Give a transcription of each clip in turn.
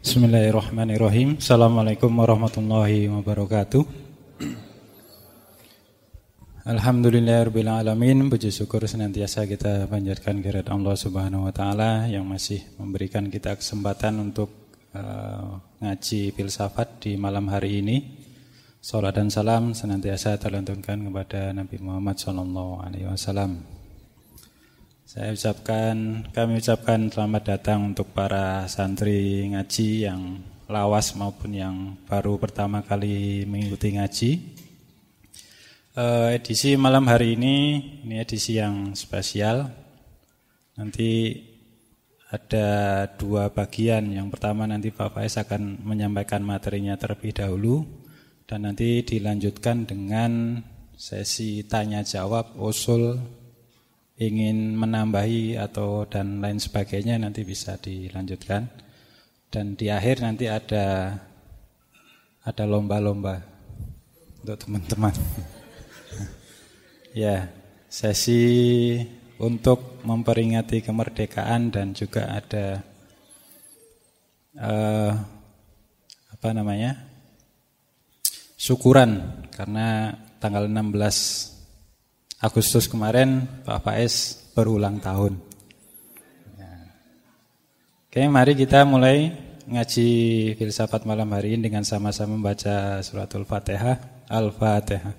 Bismillahirrahmanirrahim. Assalamualaikum warahmatullahi wabarakatuh. Alhamdulillahirabbil alamin. Puji syukur senantiasa kita panjatkan kehadirat Allah Subhanahu wa taala yang masih memberikan kita kesempatan untuk ngaji filsafat di malam hari ini. Salat dan salam senantiasa terlantunkan kepada Nabi Muhammad sallallahu alaihi wasallam. Kami ucapkan selamat datang untuk para santri ngaji yang lawas maupun yang baru pertama kali mengikuti ngaji. Edisi malam hari ini edisi yang spesial. Nanti ada dua bagian. Yang pertama nanti Pak Faiz akan menyampaikan materinya terlebih dahulu, dan nanti dilanjutkan dengan sesi tanya jawab, usul, ingin menambahi atau dan lain sebagainya nanti bisa dilanjutkan. Dan di akhir nanti ada lomba-lomba untuk teman-teman. Ya, sesi untuk memperingati kemerdekaan dan juga ada syukuran karena tanggal 16 Agustus kemarin Pak Faiz berulang tahun. Oke, mari kita mulai ngaji filsafat malam hari ini dengan sama-sama membaca suratul Fatihah. Al-Fatihah.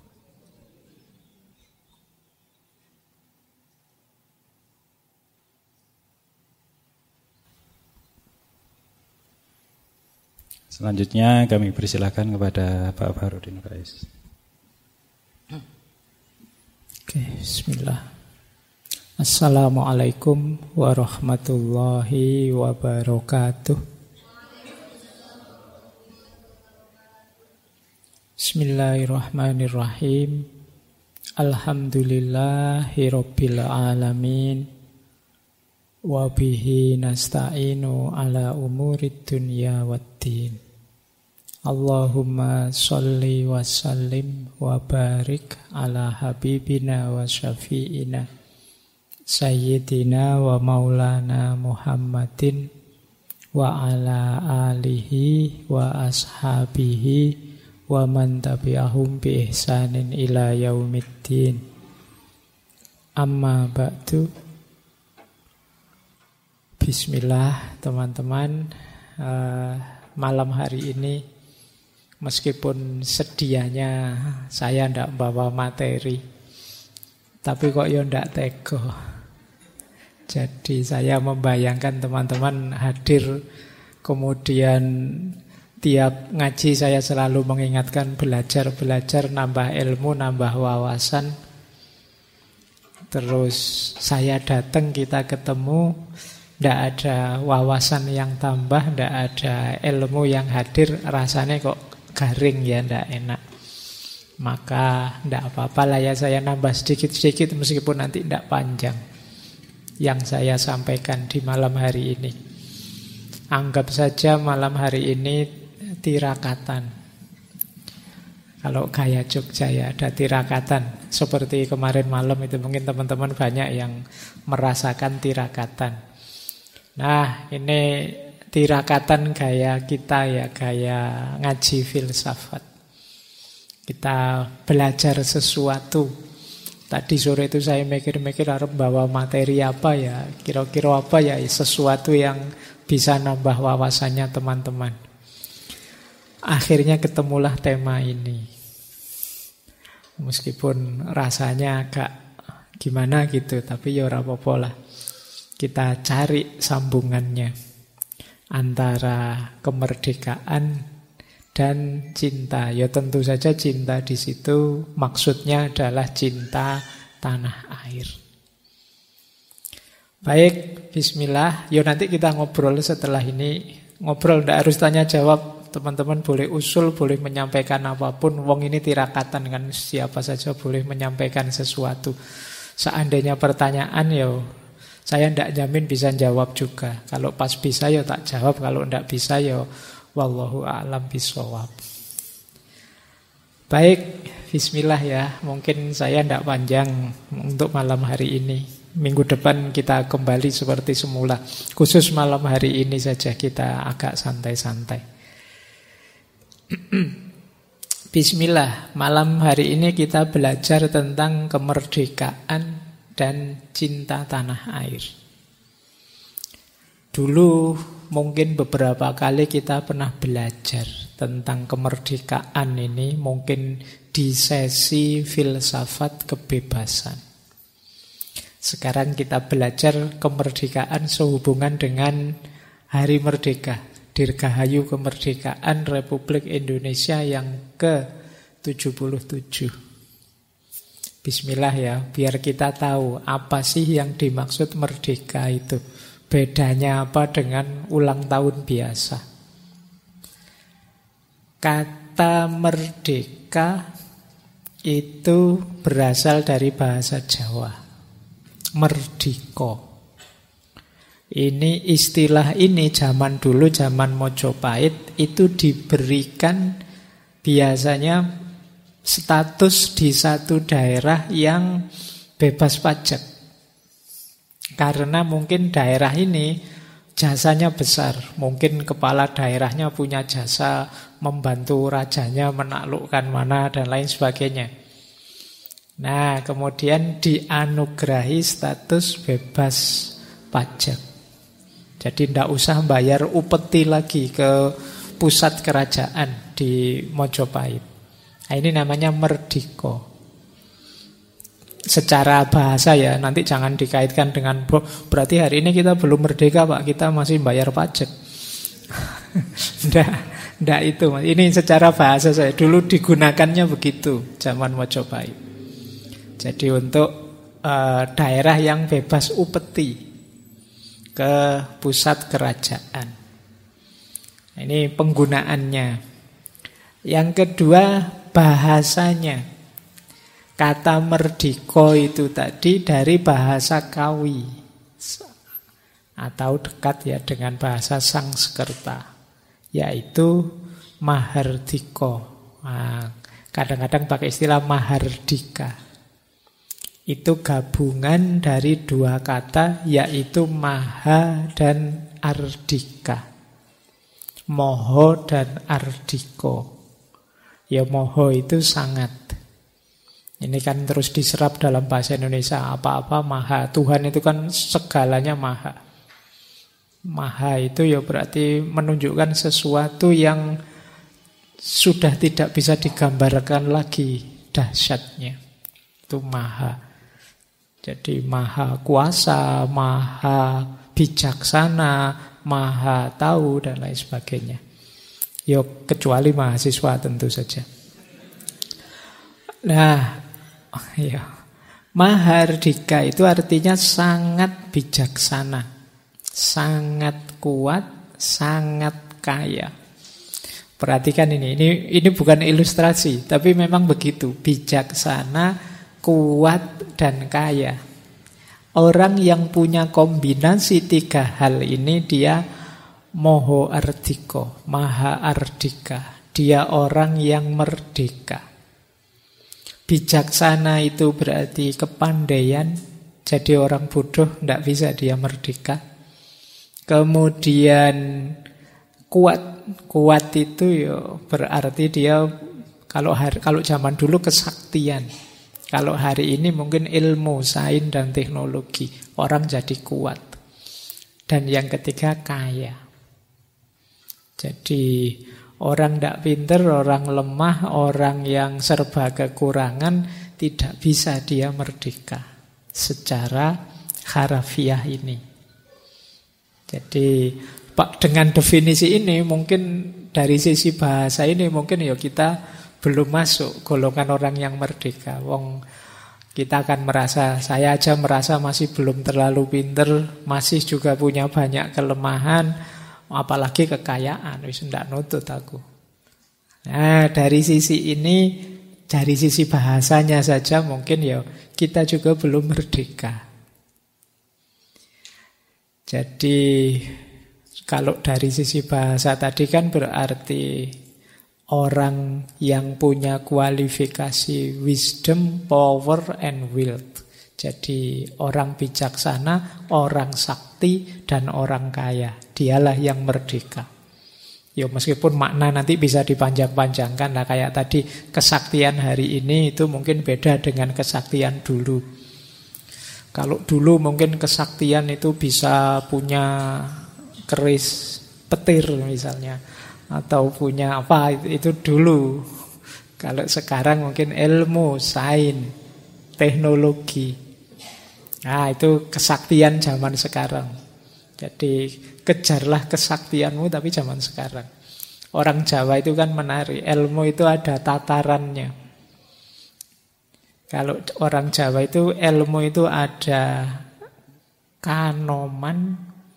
Selanjutnya kami persilahkan kepada Pak Farudin Faiz. Oke, bismillah. Assalamualaikum warahmatullahi wabarakatuh. Bismillahirrahmanirrahim. Alhamdulillahirabbil alamin. Wa bihi nasta'inu ala umurid dunya waddin. Allahumma sholli wa sallim wa barik ala habibina wa syafi'ina sayyidina wa maulana Muhammadin wa ala alihi wa ashabihi wa man tabi'ahum bi ihsanin ila yaumiddin. Amma ba'du. Bismillah teman-teman. Malam hari ini meskipun sedianya saya tidak bawa materi, tapi kok ya tidak tega. Jadi saya membayangkan teman-teman hadir, kemudian tiap ngaji saya selalu mengingatkan belajar, nambah ilmu, nambah wawasan. Terus saya datang, kita ketemu, tidak ada wawasan yang tambah, tidak ada ilmu yang hadir, rasanya kok garing ya, tidak enak. Maka tidak apa-apa lah ya, saya nambah sedikit-sedikit meskipun nanti tidak panjang yang saya sampaikan di malam hari ini. Anggap saja malam hari ini tirakatan. Kalau gaya Jogja ya ada tirakatan. Seperti kemarin malam itu mungkin teman-teman banyak yang merasakan tirakatan. Nah, ini tirakatan gaya kita ya, gaya ngaji filsafat. Kita belajar sesuatu. Tadi sore itu saya mikir-mikir harus bawa materi apa ya, kira-kira apa ya, sesuatu yang bisa nambah wawasannya teman-teman. Akhirnya ketemulah tema ini. Meskipun rasanya agak gimana gitu, tapi ya ora apa-apa lah. Kita cari sambungannya antara kemerdekaan dan cinta. Ya tentu saja cinta di situ maksudnya adalah cinta tanah air. Baik, bismillah. Ya nanti kita ngobrol setelah ini. Ngobrol tidak harus tanya jawab. Teman-teman boleh usul, boleh menyampaikan apapun. Wong ini tirakatan kan, siapa saja boleh menyampaikan sesuatu. Seandainya pertanyaan ya saya tidak jamin bisa jawab juga. Kalau pas bisa ya tak jawab, kalau tidak bisa ya wallahu a'lam bishawab. Baik, bismillah ya. Mungkin saya tidak panjang untuk malam hari ini. Minggu depan kita kembali seperti semula. Khusus malam hari ini saja kita agak santai-santai. Bismillah, malam hari ini kita belajar tentang kemerdekaan dan cinta tanah air. Dulu mungkin beberapa kali kita pernah belajar tentang kemerdekaan ini, mungkin di sesi filsafat kebebasan. Sekarang kita belajar kemerdekaan sehubungan dengan Hari Merdeka, Dirgahayu Kemerdekaan Republik Indonesia yang ke-77. Bismillah ya, biar kita tahu apa sih yang dimaksud merdeka itu. Bedanya apa dengan ulang tahun biasa? Kata merdeka itu berasal dari bahasa Jawa. Merdiko. Ini istilah ini zaman dulu, zaman Mojopahit, itu diberikan biasanya status di satu daerah yang bebas pajak. Karena mungkin daerah ini jasanya besar. Mungkin kepala daerahnya punya jasa membantu rajanya menaklukkan mana dan lain sebagainya. Nah, kemudian dianugerahi status bebas pajak. Jadi tidak usah bayar upeti lagi ke pusat kerajaan di Mojopahit. Nah, ini namanya merdiko. Secara bahasa ya, nanti jangan dikaitkan dengan berarti hari ini kita belum merdeka Pak, kita masih bayar pajak. Nggak itu. Ini secara bahasa saya. Dulu digunakannya begitu zaman Mojopahit. Jadi untuk daerah yang bebas upeti ke pusat kerajaan. Ini penggunaannya. Yang kedua, bahasanya. Kata merdiko itu tadi dari bahasa Kawi atau dekat ya dengan bahasa Sangskerta, yaitu mahardiko. Nah, kadang-kadang pakai istilah mahardika. Itu gabungan dari dua kata, yaitu maha dan ardika. Moho dan ardiko. Ya moho itu sangat. Ini kan terus diserap dalam bahasa Indonesia, apa-apa maha. Tuhan itu kan segalanya maha. Maha itu ya berarti menunjukkan sesuatu yang sudah tidak bisa digambarkan lagi dahsyatnya. Itu maha. Jadi maha kuasa, maha bijaksana, maha tahu dan lain sebagainya. Ya kecuali mahasiswa tentu saja. Nah, ya. Mahardika itu artinya sangat bijaksana, sangat kuat, sangat kaya. Perhatikan ini bukan ilustrasi, tapi memang begitu, bijaksana, kuat dan kaya. Orang yang punya kombinasi tiga hal ini dia moho ardiko, maha ardika. Dia orang yang merdeka. Bijaksana itu berarti kepandaian. Jadi orang bodoh tidak bisa dia merdeka. Kemudian kuat itu ya berarti dia kalau zaman dulu kesaktian. Kalau hari ini mungkin ilmu, sains dan teknologi. Orang jadi kuat. Dan yang ketiga kaya. Jadi orang tidak pintar, orang lemah, orang yang serba kekurangan, tidak bisa dia merdeka secara harafiah ini. Jadi dengan definisi ini mungkin dari sisi bahasa ini mungkin ya kita belum masuk golongan orang yang merdeka. Wong kita akan merasa, saya aja merasa masih belum terlalu pintar, masih juga punya banyak kelemahan, apalagi kekayaan, wis ndak nutut aku. Nah, dari sisi ini, dari sisi bahasanya saja mungkin ya kita juga belum merdeka. Jadi kalau dari sisi bahasa tadi kan berarti orang yang punya kualifikasi wisdom, power, and wealth. Jadi orang bijaksana, orang sakti, dan orang kaya. Dialah yang merdeka. Ya meskipun makna nanti bisa dipanjang-panjangkan. Nah kayak tadi kesaktian hari ini itu mungkin beda dengan kesaktian dulu. Kalau dulu mungkin kesaktian itu bisa punya keris petir misalnya. Atau punya apa, itu dulu. Kalau sekarang mungkin ilmu, sains, teknologi. Nah itu kesaktian zaman sekarang. Jadi kejarlah kesaktianmu tapi zaman sekarang. Orang Jawa itu kan menarik, ilmu itu ada tatarannya. Kalau orang Jawa itu ilmu itu ada kanoman,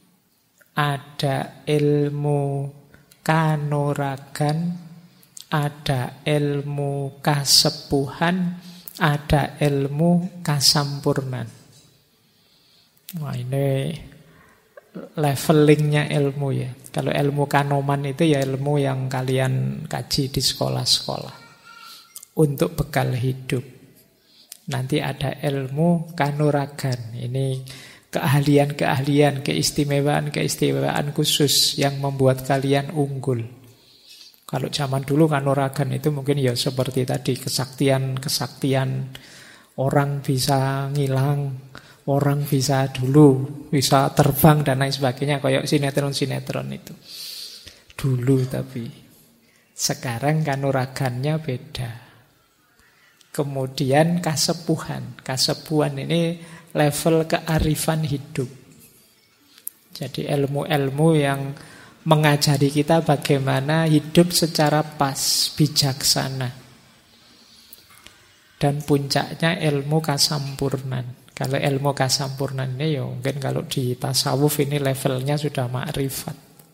ada ilmu kanuragan, ada ilmu kasepuhan, ada ilmu kasampurnan. Wah ini levelingnya ilmu ya. Kalau ilmu kanoman itu ya ilmu yang kalian kaji di sekolah-sekolah untuk bekal hidup. Nanti ada ilmu kanuragan. Ini keahlian-keahlian, keistimewaan-keistimewaan khusus yang membuat kalian unggul. Kalau zaman dulu kanuragan itu mungkin ya seperti tadi, kesaktian-kesaktian. Orang bisa ngilang, orang bisa bisa terbang dan lain sebagainya. Kayak sinetron-sinetron itu. Dulu tapi. Sekarang kanuragannya beda. Kemudian kasepuhan. Kasepuhan ini level kearifan hidup. Jadi ilmu-ilmu yang mengajari kita bagaimana hidup secara pas, bijaksana. Dan puncaknya ilmu kasampurnan. Kalau ilmu kasampurnan ini ya mungkin kalau di tasawuf ini levelnya sudah ma'rifat.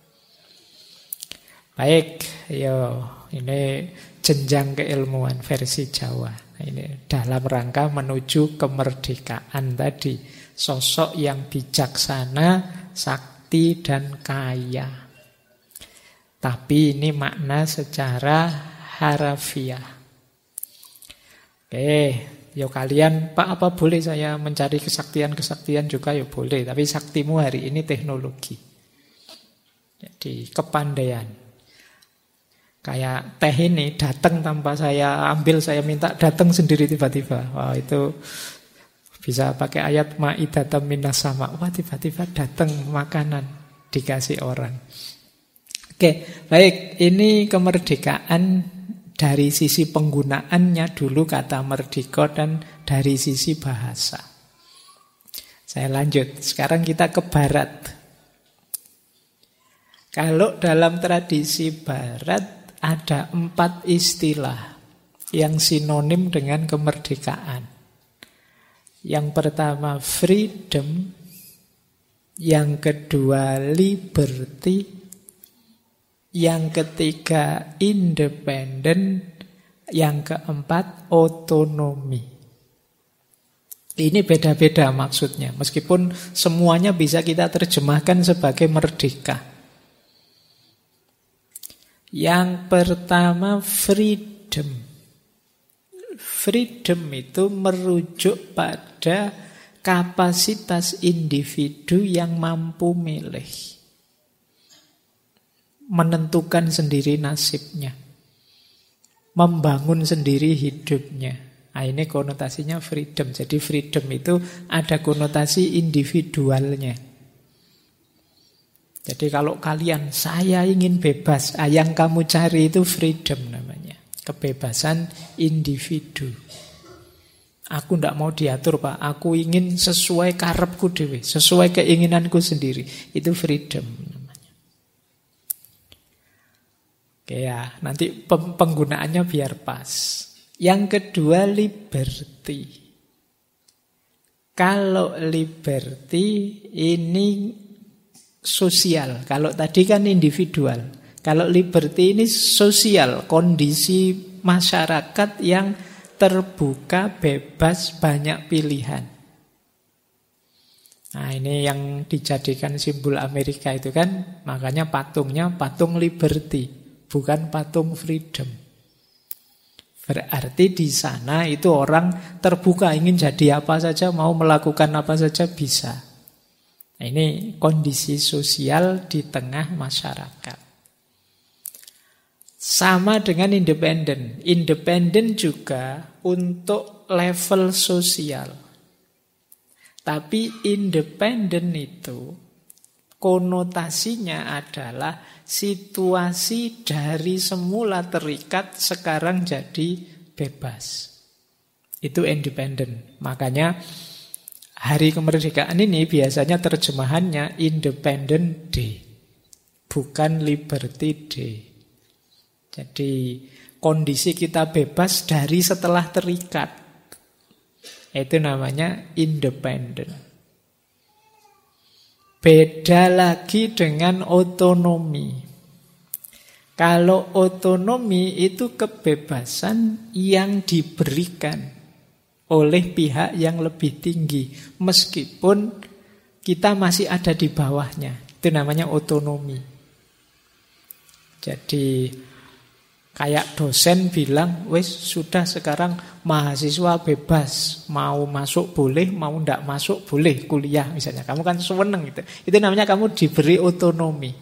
Baik, ya ini jenjang keilmuan versi Jawa. Nah, ini dalam rangka menuju kemerdekaan tadi. Sosok yang bijaksana, sakti dan kaya. Tapi ini makna secara harafiah. Oke, ya kalian, Pak apa boleh saya mencari kesaktian-kesaktian juga? Ya boleh, tapi saktimu hari ini teknologi. Jadi kepandaian. Kayak teh ini datang tanpa saya ambil, saya minta datang sendiri tiba-tiba. Wah itu bisa pakai ayat ma'idatan minas sama. Wah tiba-tiba datang makanan dikasih orang. Oke, baik, ini kemerdekaan dari sisi penggunaannya dulu kata merdeka dan dari sisi bahasa. Saya lanjut, sekarang kita ke barat. Kalau dalam tradisi barat ada 4 istilah yang sinonim dengan kemerdekaan. Yang pertama freedom, yang kedua liberty, yang ketiga independent, yang keempat otonomi. Ini beda-beda maksudnya, meskipun semuanya bisa kita terjemahkan sebagai merdeka. Yang pertama freedom. Freedom itu merujuk pada kapasitas individu yang mampu milih. Menentukan sendiri nasibnya, membangun sendiri hidupnya. Nah, ini konotasinya freedom. Jadi freedom itu ada konotasi individualnya. Jadi kalau kalian, saya ingin bebas, yang kamu cari itu freedom namanya. Kebebasan individu. Aku tidak mau diatur Pak, aku ingin sesuai karepku dewe, sesuai keinginanku sendiri. Itu freedom. Oke ya, nanti penggunaannya biar pas. Yang kedua liberty. Kalau liberty ini sosial. Kalau tadi kan individual. Kalau liberty ini sosial, kondisi masyarakat yang terbuka, bebas, banyak pilihan. Nah ini yang dijadikan simbol Amerika itu kan, makanya patungnya patung liberty. Bukan patung freedom. Berarti di sana itu orang terbuka, ingin jadi apa saja, mau melakukan apa saja bisa. Nah, ini kondisi sosial di tengah masyarakat. Sama dengan independen. Independen juga untuk level sosial. Tapi independen itu konotasinya adalah situasi dari semula terikat sekarang jadi bebas. Itu independen. Makanya hari kemerdekaan ini biasanya terjemahannya Independent Day, bukan Liberty Day. Jadi kondisi kita bebas dari setelah terikat. Itu namanya independen. Beda lagi dengan otonomi. Kalau otonomi itu kebebasan yang diberikan oleh pihak yang lebih tinggi, meskipun kita masih ada di bawahnya. Itu namanya otonomi. Jadi kayak dosen bilang, wes sudah sekarang mahasiswa bebas, mau masuk boleh, mau ndak masuk boleh kuliah misalnya. Kamu kan seneng gitu. Itu namanya kamu diberi otonomi.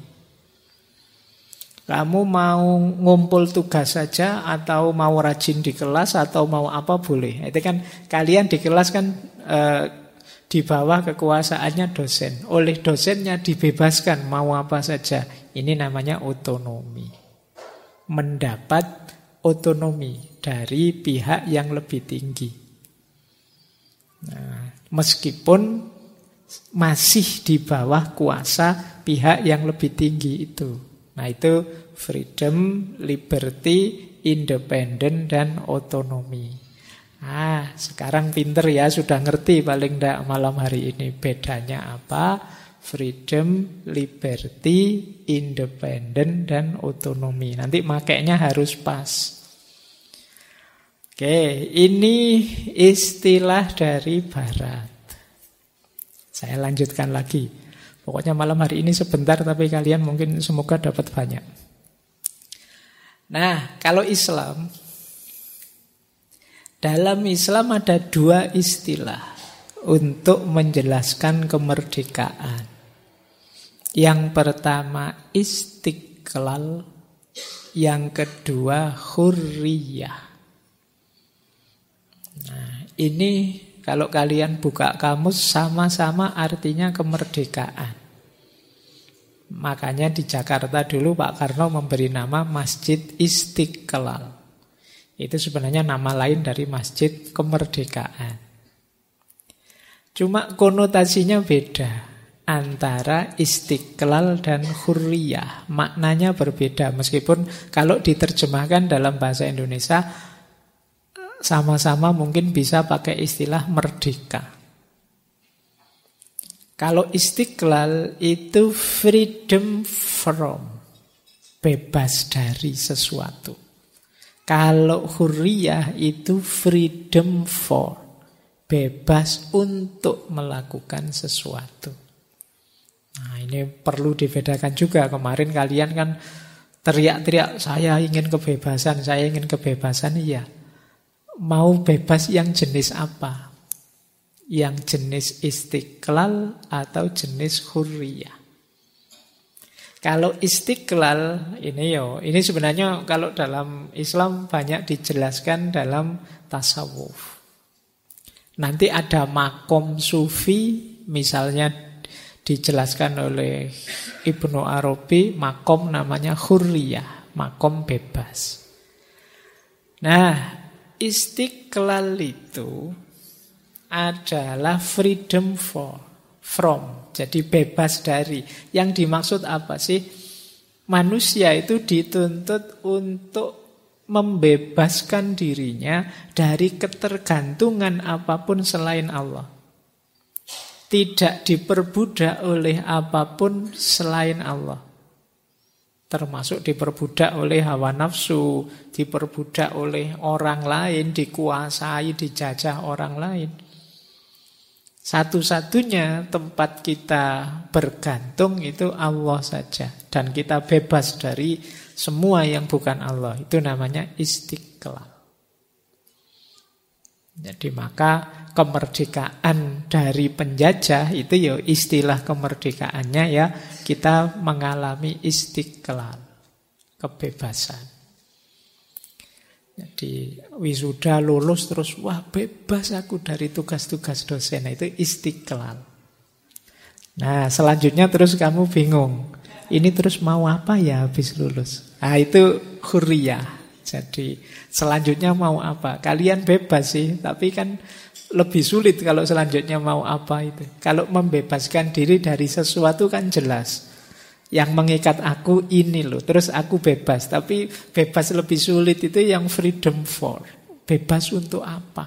Kamu mau ngumpul tugas saja atau mau rajin di kelas atau mau apa boleh. Itu kan kalian di kelas kan di bawah kekuasaannya dosen. Oleh dosennya dibebaskan mau apa saja. Ini namanya otonomi. Mendapat otonomi dari pihak yang lebih tinggi. Nah, meskipun masih di bawah kuasa pihak yang lebih tinggi itu. Nah, itu freedom, liberty, independent, dan otonomi. Sekarang pinter ya, sudah ngerti paling tidak malam hari ini bedanya apa. Freedom, liberty, independent, dan otonomi. Nanti makainya harus pas. Oke, ini istilah dari Barat. Saya lanjutkan lagi. Pokoknya malam hari ini sebentar, tapi kalian mungkin semoga dapat banyak. Nah, kalau Islam, dalam Islam ada dua istilah untuk menjelaskan kemerdekaan. Yang pertama istiqlal, yang kedua hurriyah. Nah, ini kalau kalian buka kamus sama-sama artinya kemerdekaan. Makanya di Jakarta dulu Pak Karno memberi nama Masjid Istiqlal. Itu sebenarnya nama lain dari Masjid Kemerdekaan. Cuma konotasinya beda antara istiqlal dan hurriyah. Maknanya berbeda, meskipun kalau diterjemahkan dalam bahasa Indonesia sama-sama mungkin bisa pakai istilah merdeka. Kalau istiqlal itu freedom from, bebas dari sesuatu. Kalau hurriyah itu freedom for, bebas untuk melakukan sesuatu. Nah, ini perlu dibedakan juga. Kemarin kalian kan teriak-teriak, saya ingin kebebasan, saya ingin kebebasan. Iya. Mau bebas yang jenis apa? Yang jenis istiqlal atau jenis hurriyah? Kalau istiqlal ini sebenarnya kalau dalam Islam banyak dijelaskan dalam tasawuf. Nanti ada makom sufi, misalnya dijelaskan oleh Ibnu Arabi, makom namanya hurriyah, makom bebas. Nah, istiqlal itu adalah freedom from, jadi bebas dari. Yang dimaksud apa sih? Manusia itu dituntut untuk membebaskan dirinya dari ketergantungan apapun selain Allah. Tidak diperbudak oleh apapun selain Allah. Termasuk diperbudak oleh hawa nafsu, diperbudak oleh orang lain, dikuasai, dijajah orang lain. Satu-satunya tempat kita bergantung itu Allah saja. Dan kita bebas dari semua yang bukan Allah. Itu namanya istiqlal. Jadi maka kemerdekaan dari penjajah itu ya istilah kemerdekaannya ya kita mengalami istiqlal, kebebasan. Jadi wisuda lulus terus wah bebas aku dari tugas-tugas dosen, itu istiqlal. Nah selanjutnya terus kamu bingung, ini terus mau apa ya habis lulus? Nah itu hurriyah. Jadi selanjutnya mau apa? Kalian bebas sih, tapi kan lebih sulit kalau selanjutnya mau apa itu. Kalau membebaskan diri dari sesuatu kan jelas. Yang mengikat aku ini loh, terus aku bebas. Tapi bebas lebih sulit itu yang freedom for. Bebas untuk apa?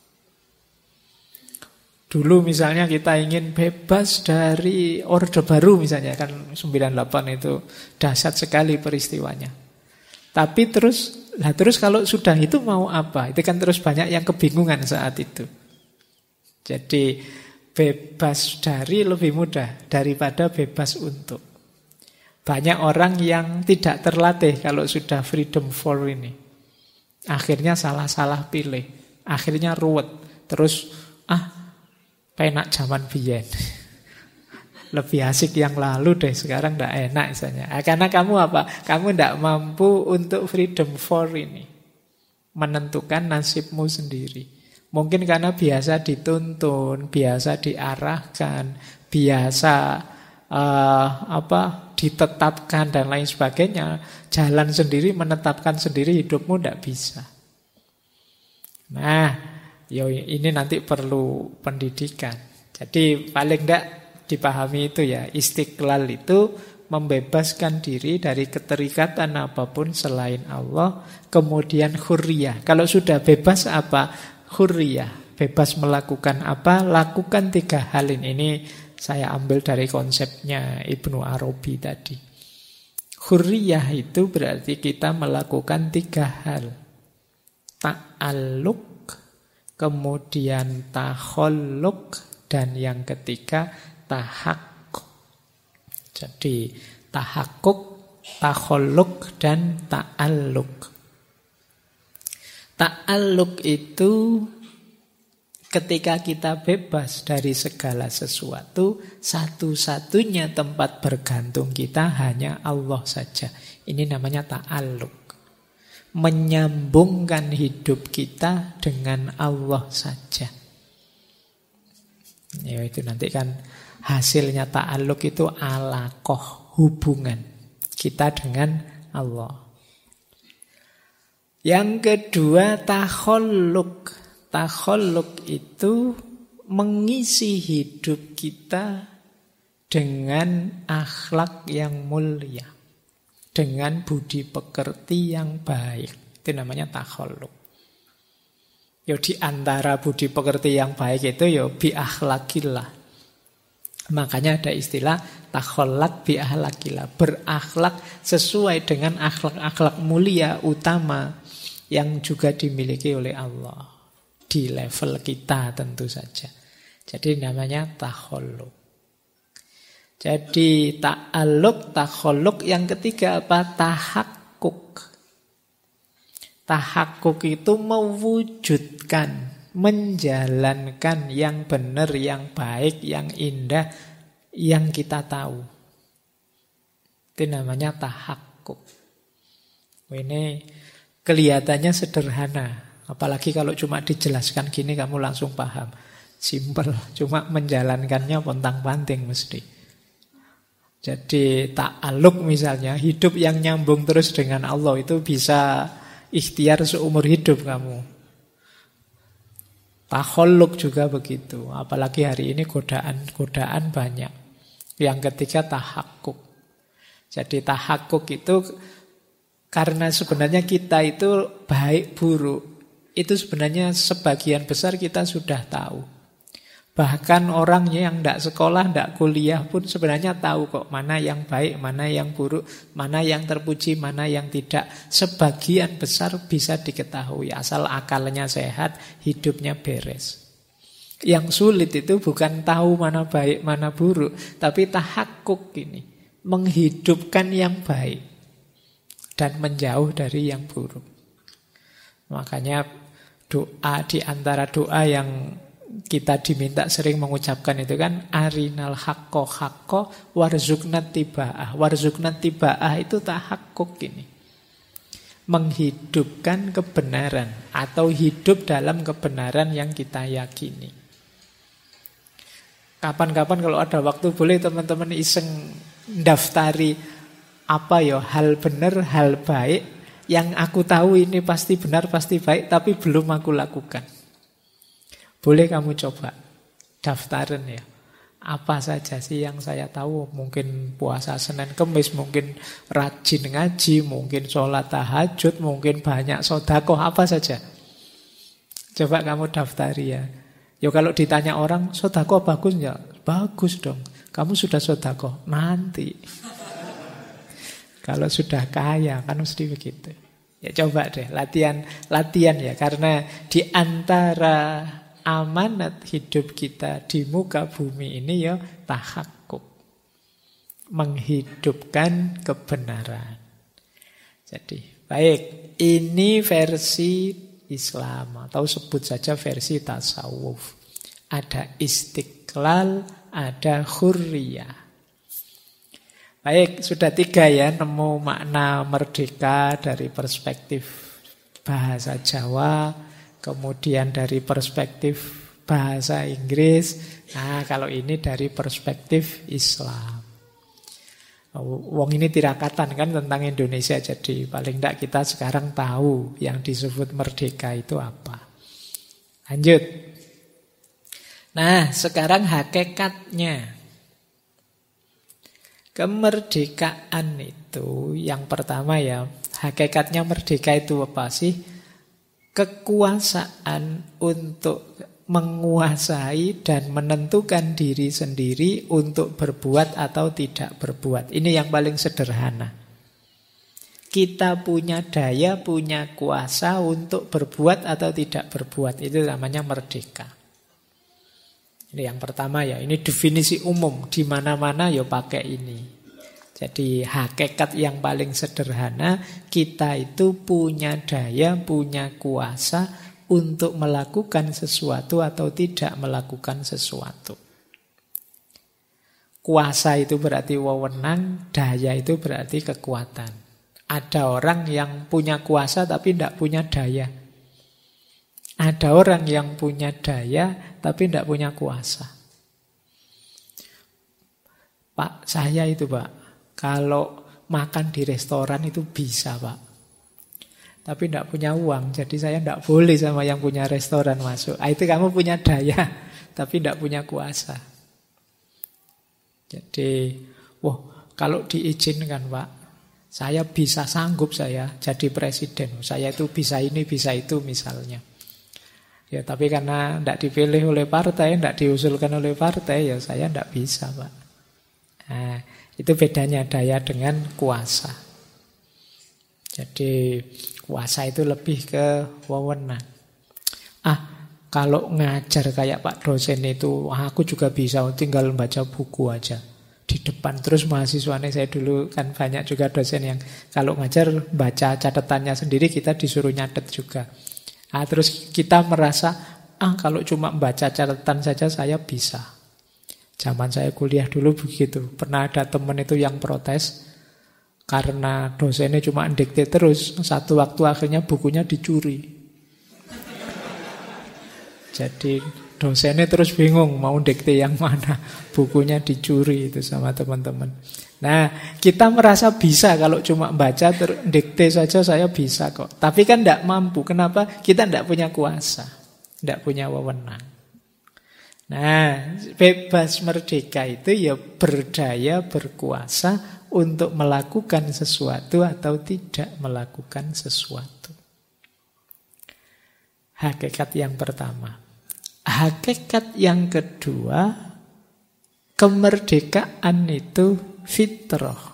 Dulu misalnya kita ingin bebas dari Orde Baru misalnya, kan 98 itu dahsyat sekali peristiwanya. Tapi terus kalau sudah itu mau apa? Itu kan terus banyak yang kebingungan saat itu. Jadi bebas dari lebih mudah daripada bebas untuk. Banyak orang yang tidak terlatih kalau sudah freedom for ini. Akhirnya salah-salah pilih. Akhirnya ruwet. Terus penak zaman biyen. Lebih asik yang lalu deh, sekarang tidak enak misalnya. Karena kamu apa? Kamu tidak mampu untuk freedom for ini. Menentukan nasibmu sendiri. Mungkin karena biasa dituntun, biasa diarahkan, biasa ditetapkan dan lain sebagainya. Jalan sendiri, menetapkan sendiri hidupmu tidak bisa. Nah, ini nanti perlu pendidikan. Jadi paling tidak dipahami itu ya, istiqlal itu membebaskan diri dari keterikatan apapun selain Allah. Kemudian hurriyah. Kalau sudah bebas apa? Hurriyah. Bebas melakukan apa? Lakukan 3 hal ini. Ini saya ambil dari konsepnya Ibnu Arabi tadi. Hurriyah itu berarti kita melakukan 3 hal. Ta'alluq, kemudian takhalluq, dan yang ketiga tahakkuk. Jadi tahakkuk, takhalluq, dan ta'alluq. Ta'alluq itu ketika kita bebas dari segala sesuatu, satu-satunya tempat bergantung kita hanya Allah saja. Ini namanya ta'alluq. Menyambungkan hidup kita dengan Allah saja. Ya itu nanti kan hasilnya ta'alluq itu alaqah, hubungan kita dengan Allah. Yang kedua takhalluq. Takhalluq itu mengisi hidup kita dengan akhlak yang mulia, dengan budi pekerti yang baik. Itu namanya takhalluq. Di antara budi pekerti yang baik itu bi akhlakillah. Makanya ada istilah takhallaq bi akhlakillah, berakhlak sesuai dengan akhlak-akhlak mulia utama yang juga dimiliki oleh Allah. Di level kita tentu saja. Jadi namanya takhalluq. Jadi ta'alluq, takhalluq. Yang ketiga apa? Tahakkuk. Tahakkuk itu mewujudkan, menjalankan yang benar, yang baik, yang indah, yang kita tahu. Itu namanya tahakkuk. Ini kelihatannya sederhana. Apalagi kalau cuma dijelaskan gini kamu langsung paham. Simpel, cuma menjalankannya pontang-panting mesti. Jadi ta'alluq misalnya, hidup yang nyambung terus dengan Allah itu bisa ikhtiar seumur hidup kamu. Takhalluq juga begitu. Apalagi hari ini godaan banyak. Yang ketiga tahakkuk. Jadi tahakkuk itu karena sebenarnya kita itu baik buruk. Itu sebenarnya sebagian besar kita sudah tahu. Bahkan orang yang tidak sekolah, tidak kuliah pun sebenarnya tahu kok mana yang baik, mana yang buruk, mana yang terpuji, mana yang tidak. Sebagian besar bisa diketahui asal akalnya sehat, hidupnya beres. Yang sulit itu bukan tahu mana baik, mana buruk, tapi tahakkuk ini, menghidupkan yang baik dan menjauh dari yang buruk. Makanya Doa di antara doa yang kita diminta sering mengucapkan itu kan arinal haqqo haqqo warzuqnat tibaah. Warzuqnat tibaah itu tahakkuk ini. Menghidupkan kebenaran atau hidup dalam kebenaran yang kita yakini. Kapan-kapan kalau ada waktu boleh teman-teman iseng daftari apa ya hal benar, hal baik yang aku tahu ini pasti benar, pasti baik, tapi belum aku lakukan. Boleh kamu coba daftarin ya. Apa saja sih yang saya tahu? Mungkin puasa Senin Kemis, mungkin rajin ngaji, mungkin sholat tahajud, mungkin banyak sedekah, apa saja. Coba kamu daftari ya. Ya kalau ditanya orang, sedekah bagus enggak? Bagus dong. Kamu sudah sedekah? Nanti. Kalau sudah kaya kan mesti begitu. Ya coba deh latihan ya, karena di antara amanat hidup kita di muka bumi ini ya tahakkuk, menghidupkan kebenaran. Jadi baik, ini versi Islam atau sebut saja versi tasawuf. Ada istiqlal, ada hurriyah. Baik, sudah 3 ya, nemu makna merdeka dari perspektif bahasa Jawa, kemudian dari perspektif bahasa Inggris. Nah, kalau ini dari perspektif Islam. Wong ini tirakatan kan tentang Indonesia, jadi paling tidak kita sekarang tahu yang disebut merdeka itu apa. Lanjut. Nah, sekarang hakikatnya. Kemerdekaan itu yang pertama ya, hakikatnya merdeka itu apa sih? Kekuasaan untuk menguasai dan menentukan diri sendiri untuk berbuat atau tidak berbuat. Ini yang paling sederhana. Kita punya daya, punya kuasa untuk berbuat atau tidak berbuat. Itu namanya merdeka. Ini yang pertama ya, ini definisi umum, di mana-mana ya pakai ini. Jadi hakikat yang paling sederhana, kita itu punya daya, punya kuasa untuk melakukan sesuatu atau tidak melakukan sesuatu. Kuasa itu berarti wewenang, daya itu berarti kekuatan. Ada orang yang punya kuasa tapi tidak punya daya. Ada orang yang punya daya tapi tidak punya kuasa. Pak, saya itu Pak, kalau makan di restoran itu bisa Pak. Tapi tidak punya uang, jadi saya tidak boleh sama yang punya restoran masuk. Itu kamu punya daya, tapi tidak punya kuasa. Jadi, kalau diizinkan Pak, saya bisa sanggup saya jadi presiden. Saya itu bisa ini, bisa itu misalnya. Ya, tapi karena tidak dipilih oleh partai, tidak diusulkan oleh partai, ya saya tidak bisa, Pak. Nah, itu bedanya daya dengan kuasa. Jadi kuasa itu lebih ke wewenang. Kalau ngajar kayak Pak dosen itu, aku juga bisa, tinggal baca buku aja di depan. Terus mahasiswanya saya dulu kan banyak juga dosen yang kalau ngajar baca catatannya sendiri, kita disuruh nyatet juga. Terus kita merasa, kalau cuma baca catatan saja saya bisa. Zaman saya kuliah dulu begitu. Pernah ada teman itu yang protes karena dosennya cuma dikte terus. Satu waktu akhirnya bukunya dicuri. Jadi dosennya terus bingung mau dikte yang mana. Bukunya dicuri itu sama teman-teman. Nah, kita merasa bisa kalau cuma baca dikte saja saya bisa kok. Tapi kan tidak mampu. Kenapa? Kita tidak punya kuasa, tidak punya wewenang. Nah, bebas merdeka itu ya berdaya, berkuasa untuk melakukan sesuatu atau tidak melakukan sesuatu. Hakikat yang pertama. Hakikat yang kedua, kemerdekaan itu fitrah.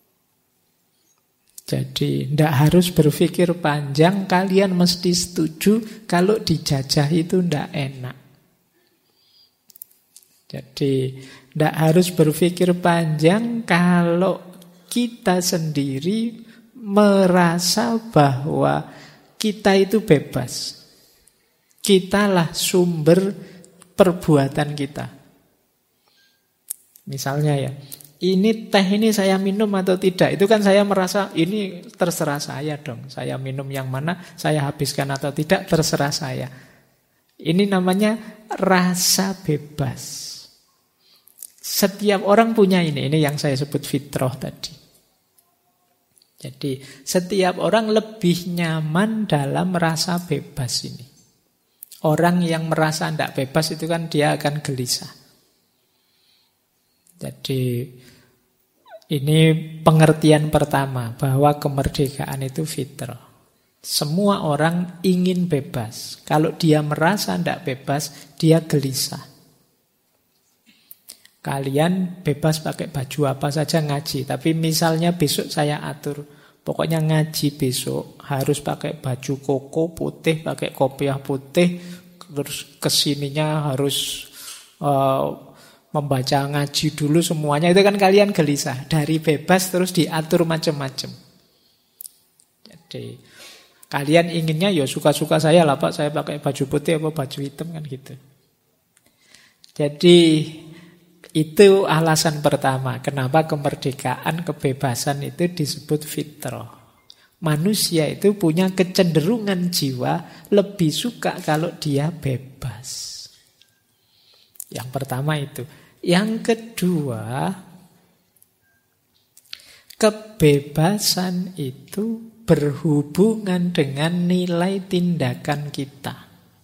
Jadi tidak harus berpikir panjang, kalian mesti setuju kalau dijajah itu tidak enak. Jadi tidak harus berpikir panjang kalau kita sendiri merasa bahwa kita itu bebas. Kitalah sumber perbuatan kita. Misalnya ya, ini teh ini saya minum atau tidak, itu kan saya merasa ini terserah saya dong. Saya minum yang mana, saya habiskan atau tidak, terserah saya. Ini namanya rasa bebas. Setiap orang punya ini yang saya sebut fitrah tadi. Jadi setiap orang lebih nyaman dalam rasa bebas ini. Orang yang merasa tidak bebas itu kan dia akan gelisah. Jadi ini pengertian pertama bahwa kemerdekaan itu fitrah. Semua orang ingin bebas. Kalau dia merasa tidak bebas, dia gelisah. Kalian bebas pakai baju apa saja ngaji. Tapi misalnya besok saya atur, pokoknya ngaji besok harus pakai baju koko putih, pakai kopiah putih, terus kesininya harus membaca ngaji dulu semuanya. Itu kan kalian gelisah. Dari bebas terus diatur macam-macam. Jadi kalian inginnya ya suka-suka saya lah Pak, saya pakai baju putih apa baju hitam kan gitu. Jadi itu alasan pertama kenapa kemerdekaan, kebebasan itu disebut fitrah. Manusia itu punya kecenderungan jiwa lebih suka kalau dia bebas. Yang pertama itu. Yang kedua, kebebasan itu berhubungan dengan nilai tindakan kita.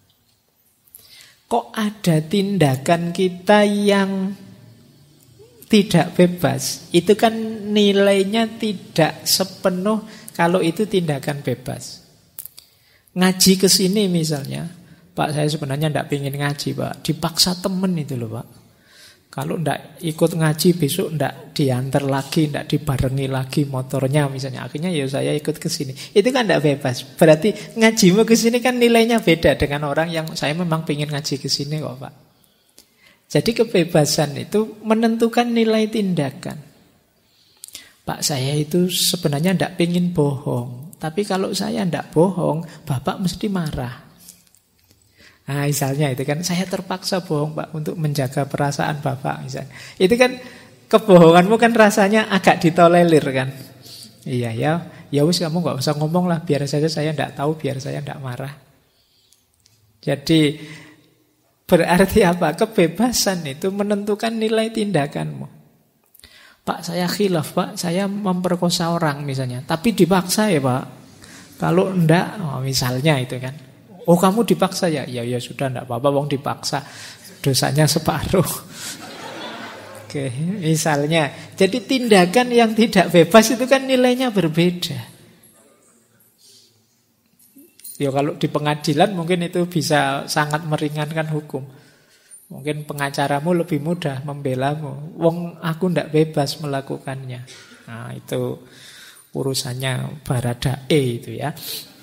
Kok ada tindakan kita yang tidak bebas? Itu kan nilainya tidak sepenuh kalau itu tindakan bebas. Ngaji ke sini misalnya, Pak saya sebenarnya tidak ingin ngaji Pak, dipaksa temen itu loh Pak. Kalau tidak ikut ngaji besok tidak diantar lagi, tidak dibarengi lagi motornya misalnya. Akhirnya ya saya ikut ke sini. Itu kan tidak bebas. Berarti ngajimu ke sini kan nilainya beda dengan orang yang saya memang ingin ngaji ke sini kok Pak. Jadi kebebasan itu menentukan nilai tindakan. Pak saya itu sebenarnya tidak ingin bohong. Tapi kalau saya tidak bohong, Bapak mesti marah. Nah misalnya itu kan saya terpaksa bohong Pak untuk menjaga perasaan Bapak misalnya. Itu kan kebohonganmu kan rasanya agak ditolerir kan. Iya ya wis kamu gak usah ngomong lah, biar saja saya tidak tahu, biar saya tidak marah. Jadi berarti apa? Kebebasan itu menentukan nilai tindakanmu. Pak saya khilaf Pak, saya memperkosa orang misalnya, tapi dipaksa ya Pak. Kalau enggak, misalnya itu kan. Oh kamu dipaksa ya? Ya sudah enggak apa-apa, wong dipaksa dosanya separuh. Oke, misalnya. Jadi tindakan yang tidak bebas itu kan nilainya berbeda. Ya kalau di pengadilan mungkin itu bisa sangat meringankan hukum. Mungkin pengacaramu lebih mudah membelamu. Wong aku ndak bebas melakukannya. Nah itu urusannya Baradae itu ya.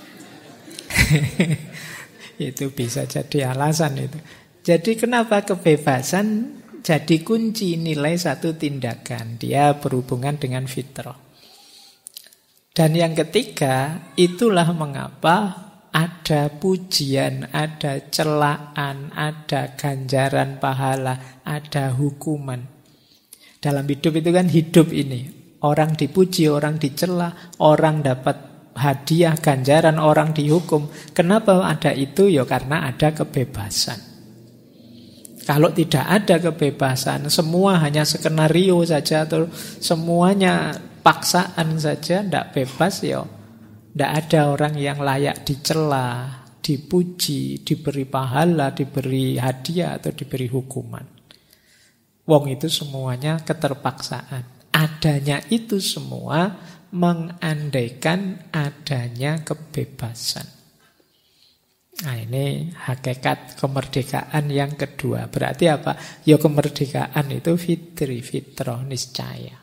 Itu bisa jadi alasan itu. Jadi kenapa kebebasan jadi kunci nilai satu tindakan? Dia berhubungan dengan fitrah. Dan yang ketiga, itulah mengapa ada pujian, ada celaan, ada ganjaran pahala, ada hukuman. Dalam hidup itu kan hidup ini. Orang dipuji, orang dicela, orang dapat hadiah, ganjaran, orang dihukum. Kenapa ada itu? Ya karena ada kebebasan. Kalau tidak ada kebebasan, semua hanya skenario saja atau semuanya paksaan saja, tidak bebas ya. Tidak ada orang yang layak dicela, dipuji, diberi pahala, diberi hadiah atau diberi hukuman. Wong itu semuanya keterpaksaan. Adanya itu semua mengandaikan adanya kebebasan. Nah ini hakikat kemerdekaan yang kedua. Berarti apa? Ya kemerdekaan itu fitri, fitrah, niscaya.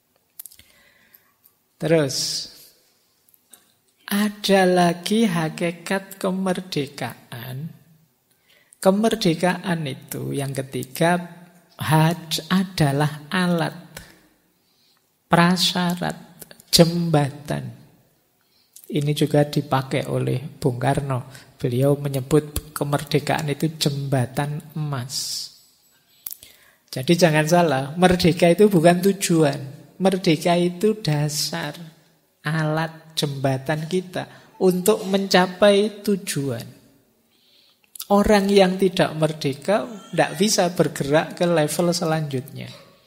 Terus ada lagi hakikat kemerdekaan. Kemerdekaan itu yang ketiga adalah alat, prasyarat, jembatan. Ini juga dipakai oleh Bung Karno. Beliau menyebut kemerdekaan itu jembatan emas. Jadi jangan salah, merdeka itu bukan tujuan. Merdeka itu dasar, alat jembatan kita untuk mencapai tujuan. Orang yang tidak merdeka tidak bisa bergerak ke level selanjutnya.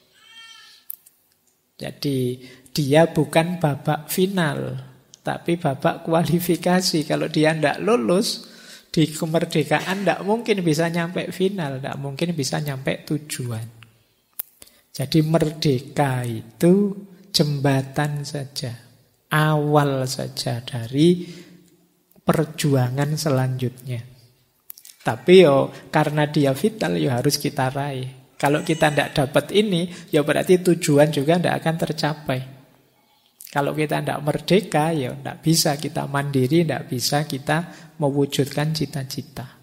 Jadi dia bukan babak final, tapi babak kualifikasi. Kalau dia tidak lulus di kemerdekaan, tidak mungkin bisa nyampe final, tidak mungkin bisa nyampe tujuan. Jadi merdeka itu jembatan saja, awal saja dari perjuangan selanjutnya. Tapi karena dia vital, harus kita raih. Kalau kita tidak dapat ini, berarti tujuan juga tidak akan tercapai. Kalau kita tidak merdeka, tidak bisa kita mandiri, tidak bisa kita mewujudkan cita-cita.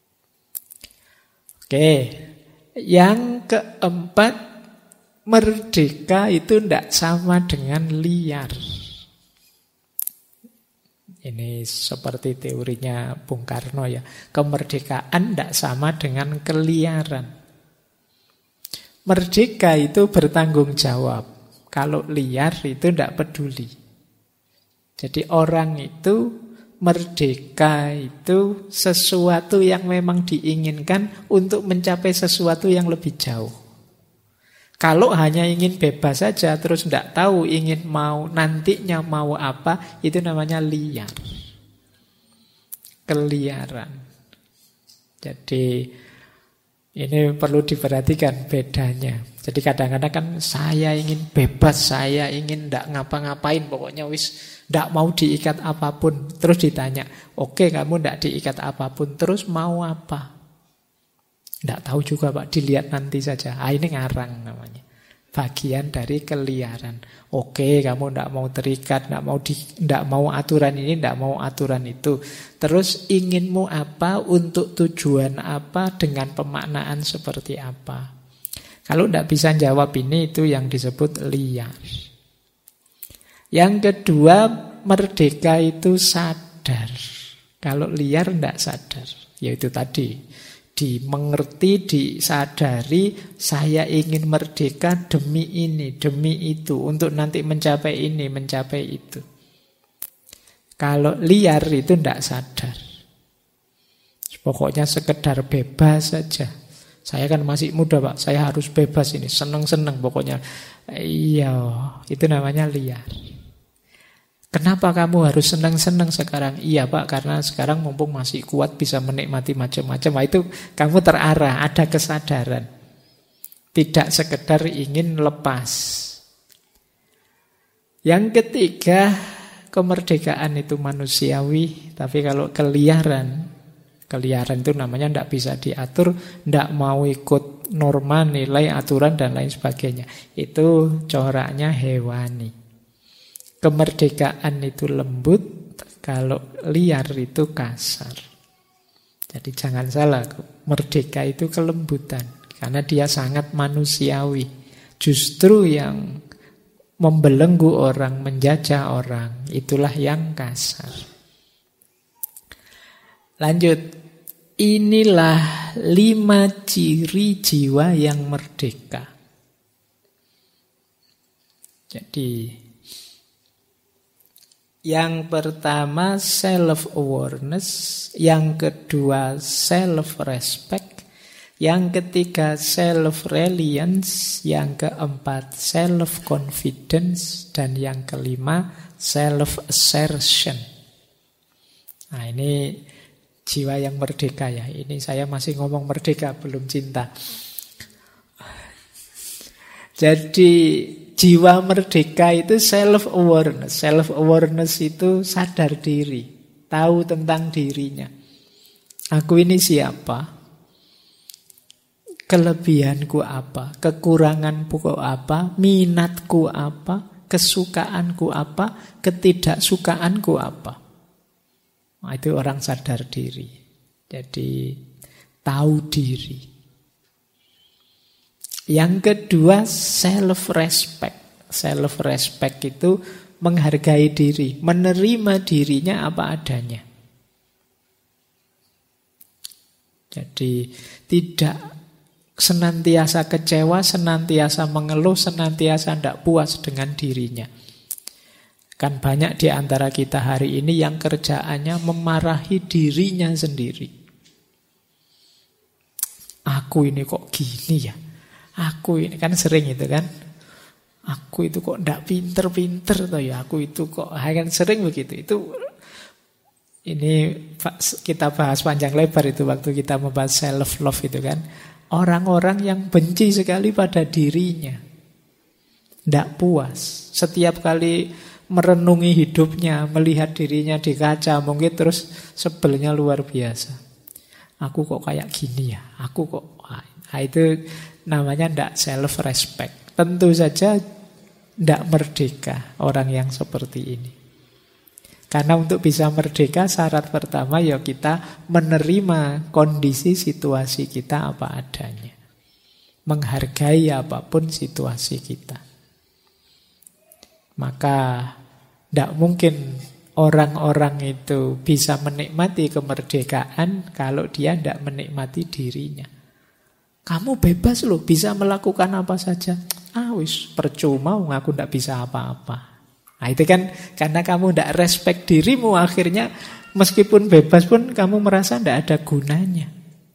Oke, yang keempat, merdeka itu tidak sama dengan liar. Ini seperti teorinya Bung Karno ya. Kemerdekaan tidak sama dengan keliaran. Merdeka itu bertanggung jawab. Kalau liar itu tidak peduli. Jadi orang itu merdeka itu sesuatu yang memang diinginkan untuk mencapai sesuatu yang lebih jauh. Kalau hanya ingin bebas saja, terus tidak tahu ingin mau nantinya mau apa, itu namanya liar. Keliaran. Jadi ini perlu diperhatikan bedanya. Jadi kadang-kadang kan saya ingin bebas, saya ingin tidak ngapa-ngapain, pokoknya tidak mau diikat apapun. Terus ditanya, oke kamu tidak diikat apapun, terus mau apa? Tidak tahu juga Pak, dilihat nanti saja. Ini ngarang namanya. Bagian dari keliaran. Oke, kamu tidak mau terikat, tidak mau aturan ini, tidak mau aturan itu. Terus inginmu apa, untuk tujuan apa, dengan pemaknaan seperti apa. Kalau tidak bisa jawab ini, itu yang disebut liar. Yang kedua, merdeka itu sadar. Kalau liar tidak sadar. Yaitu tadi, dimengerti, disadari, saya ingin merdeka demi ini, demi itu, untuk nanti mencapai ini, mencapai itu. Kalau liar itu tidak sadar. Pokoknya sekedar bebas saja. Saya kan masih muda Pak, saya harus bebas ini, seneng-seneng pokoknya. Iya, itu namanya liar. Kenapa kamu harus senang-senang sekarang? Iya Pak, karena sekarang mumpung masih kuat bisa menikmati macam-macam. Itu kamu terarah, ada kesadaran. Tidak sekedar ingin lepas. Yang ketiga, kemerdekaan itu manusiawi. Tapi kalau keliaran itu namanya tidak bisa diatur, tidak mau ikut norma, nilai, aturan, dan lain sebagainya. Itu coraknya hewani. Kemerdekaan itu lembut, kalau liar itu kasar. Jadi jangan salah, merdeka itu kelembutan, karena dia sangat manusiawi. Justru yang membelenggu orang, menjajah orang, itulah yang kasar. Lanjut, inilah 5 ciri jiwa yang merdeka. Jadi yang pertama self-awareness, yang kedua self-respect, yang ketiga self-reliance, yang keempat self-confidence, dan yang kelima self-assertion. Nah ini jiwa yang merdeka ya. Ini saya masih ngomong merdeka, belum cinta. Jadi jiwa merdeka itu self-awareness. Self-awareness itu sadar diri, tahu tentang dirinya. Aku ini siapa? Kelebihanku apa? Kekuranganku apa? Minatku apa? Kesukaanku apa? Ketidaksukaanku apa? Nah, itu orang sadar diri. Jadi tahu diri. Yang kedua self-respect. Self-respect itu menghargai diri, menerima dirinya apa adanya. Jadi tidak senantiasa kecewa, senantiasa mengeluh, senantiasa tidak puas dengan dirinya. Kan banyak di antara kita hari ini yang kerjaannya memarahi dirinya sendiri. Aku ini kok gini ya? Aku ini kan sering itu kan. Aku itu kok tidak pinter-pinter toh ya. Aku itu kok kan sering begitu. Itu ini kita bahas panjang lebar itu waktu kita membahas self love itu kan. Orang-orang yang benci sekali pada dirinya. Tidak puas. Setiap kali merenungi hidupnya, melihat dirinya di kaca, mungkin terus sebelnya luar biasa. Aku kok kayak gini ya? Aku kok... Nah, itu namanya tidak self-respect. Tentu saja tidak merdeka orang yang seperti ini. Karena untuk bisa merdeka, syarat pertama ya kita menerima kondisi situasi kita apa adanya. Menghargai apapun situasi kita. Maka tidak mungkin orang-orang itu bisa menikmati kemerdekaan kalau dia tidak menikmati dirinya. Kamu bebas loh, bisa melakukan apa saja. Wis percuma, aku tidak bisa apa-apa. Nah itu kan karena kamu tidak respect dirimu, akhirnya meskipun bebas pun kamu merasa tidak ada gunanya.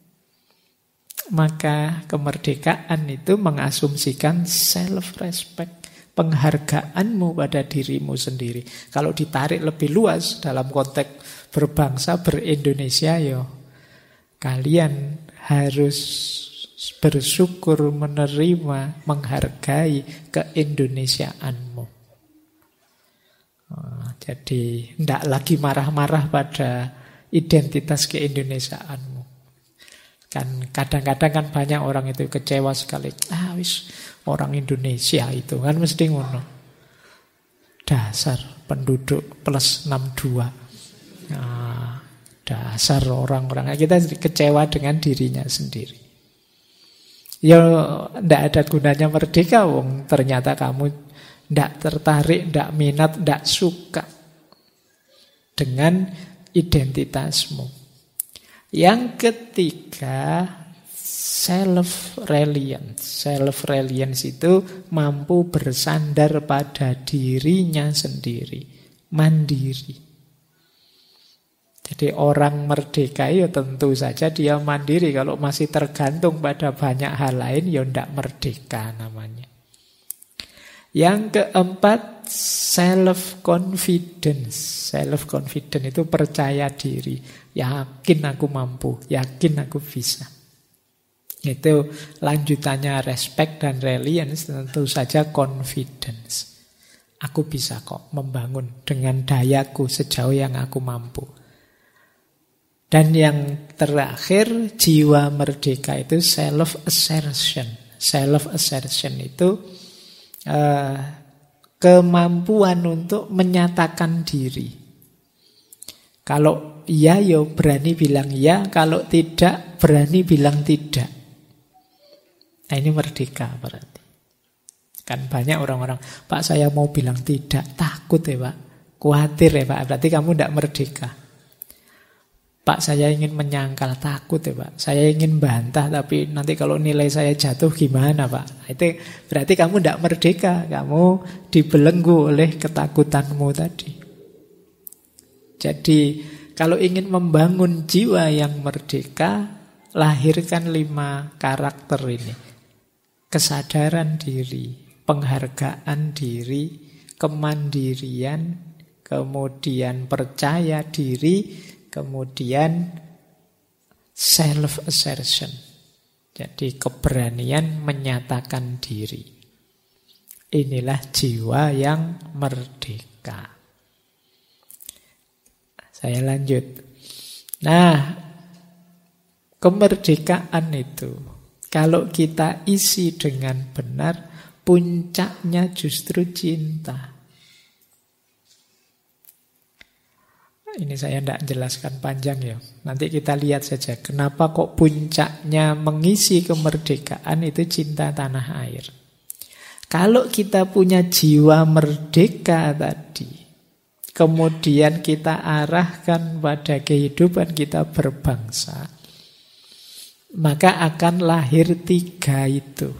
Maka kemerdekaan itu mengasumsikan self-respect, penghargaanmu pada dirimu sendiri. Kalau ditarik lebih luas dalam konteks berbangsa, ber-Indonesia, ya kalian harus bersyukur, menerima, menghargai keindonesiaanmu. Jadi tidak lagi marah-marah pada identitas keindonesiaanmu. Kan kadang-kadang kan banyak orang itu kecewa sekali. Wis orang Indonesia itu kan mesti ngono. Dasar penduduk plus 62. Dasar orang-orang. Kita kecewa dengan dirinya sendiri. Ya tidak ada gunanya merdeka, wong ternyata kamu tidak tertarik, tidak minat, tidak suka dengan identitasmu. Yang ketiga, self-reliance. Self-reliance itu mampu bersandar pada dirinya sendiri, mandiri. Jadi orang merdeka ya tentu saja dia mandiri. Kalau masih tergantung pada banyak hal lain, ya tidak merdeka namanya. Yang keempat, self-confidence. Self-confidence itu percaya diri. Yakin aku mampu, yakin aku bisa. Itu lanjutannya respect dan reliance, tentu saja confidence. Aku bisa kok membangun dengan dayaku sejauh yang aku mampu. Dan yang terakhir, jiwa merdeka itu self-assertion. Self-assertion itu kemampuan untuk menyatakan diri. Kalau iya, ya berani bilang iya. Kalau tidak, berani bilang tidak. Nah ini merdeka berarti. Kan banyak orang-orang, Pak saya mau bilang tidak, takut ya Pak, khawatir ya Pak, berarti kamu tidak merdeka. Pak saya ingin menyangkal, takut ya Pak, saya ingin bantah tapi nanti kalau nilai saya jatuh gimana Pak. Nah, itu berarti kamu tidak merdeka, kamu dibelenggu oleh ketakutanmu tadi. Jadi kalau ingin membangun jiwa yang merdeka, lahirkan 5 karakter ini. Kesadaran diri, penghargaan diri, kemandirian, kemudian percaya diri, kemudian self-assertion. Jadi keberanian menyatakan diri. Inilah jiwa yang merdeka. Saya lanjut. Nah, kemerdekaan itu kalau kita isi dengan benar, puncaknya justru cinta. Ini saya tidak jelaskan panjang ya. Nanti kita lihat saja kenapa kok puncaknya mengisi kemerdekaan itu cinta tanah air. Kalau kita punya jiwa merdeka tadi, kemudian kita arahkan pada kehidupan kita berbangsa, maka akan lahir 3 itu.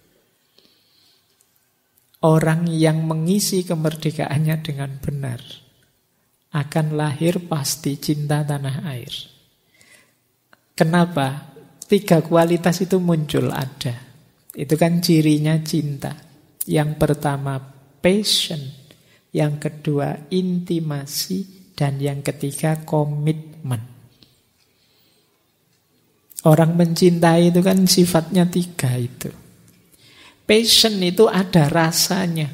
Orang yang mengisi kemerdekaannya dengan benar akan lahir pasti cinta tanah air. Kenapa? 3 kualitas itu muncul ada. Itu kan cirinya cinta. Yang pertama passion, yang kedua intimasi, dan yang ketiga komitmen. Orang mencintai itu kan sifatnya 3 itu. Passion itu ada rasanya.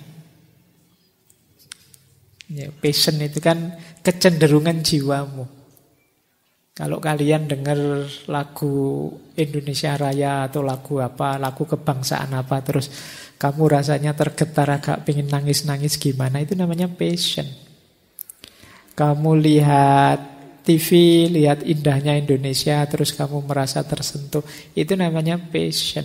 Ya, passion itu kan kecenderungan jiwamu. Kalau kalian dengar lagu Indonesia Raya atau lagu apa, lagu kebangsaan apa, terus kamu rasanya tergetar agak pengen nangis-nangis gimana, itu namanya passion. Kamu lihat TV, lihat indahnya Indonesia, terus kamu merasa tersentuh, itu namanya passion.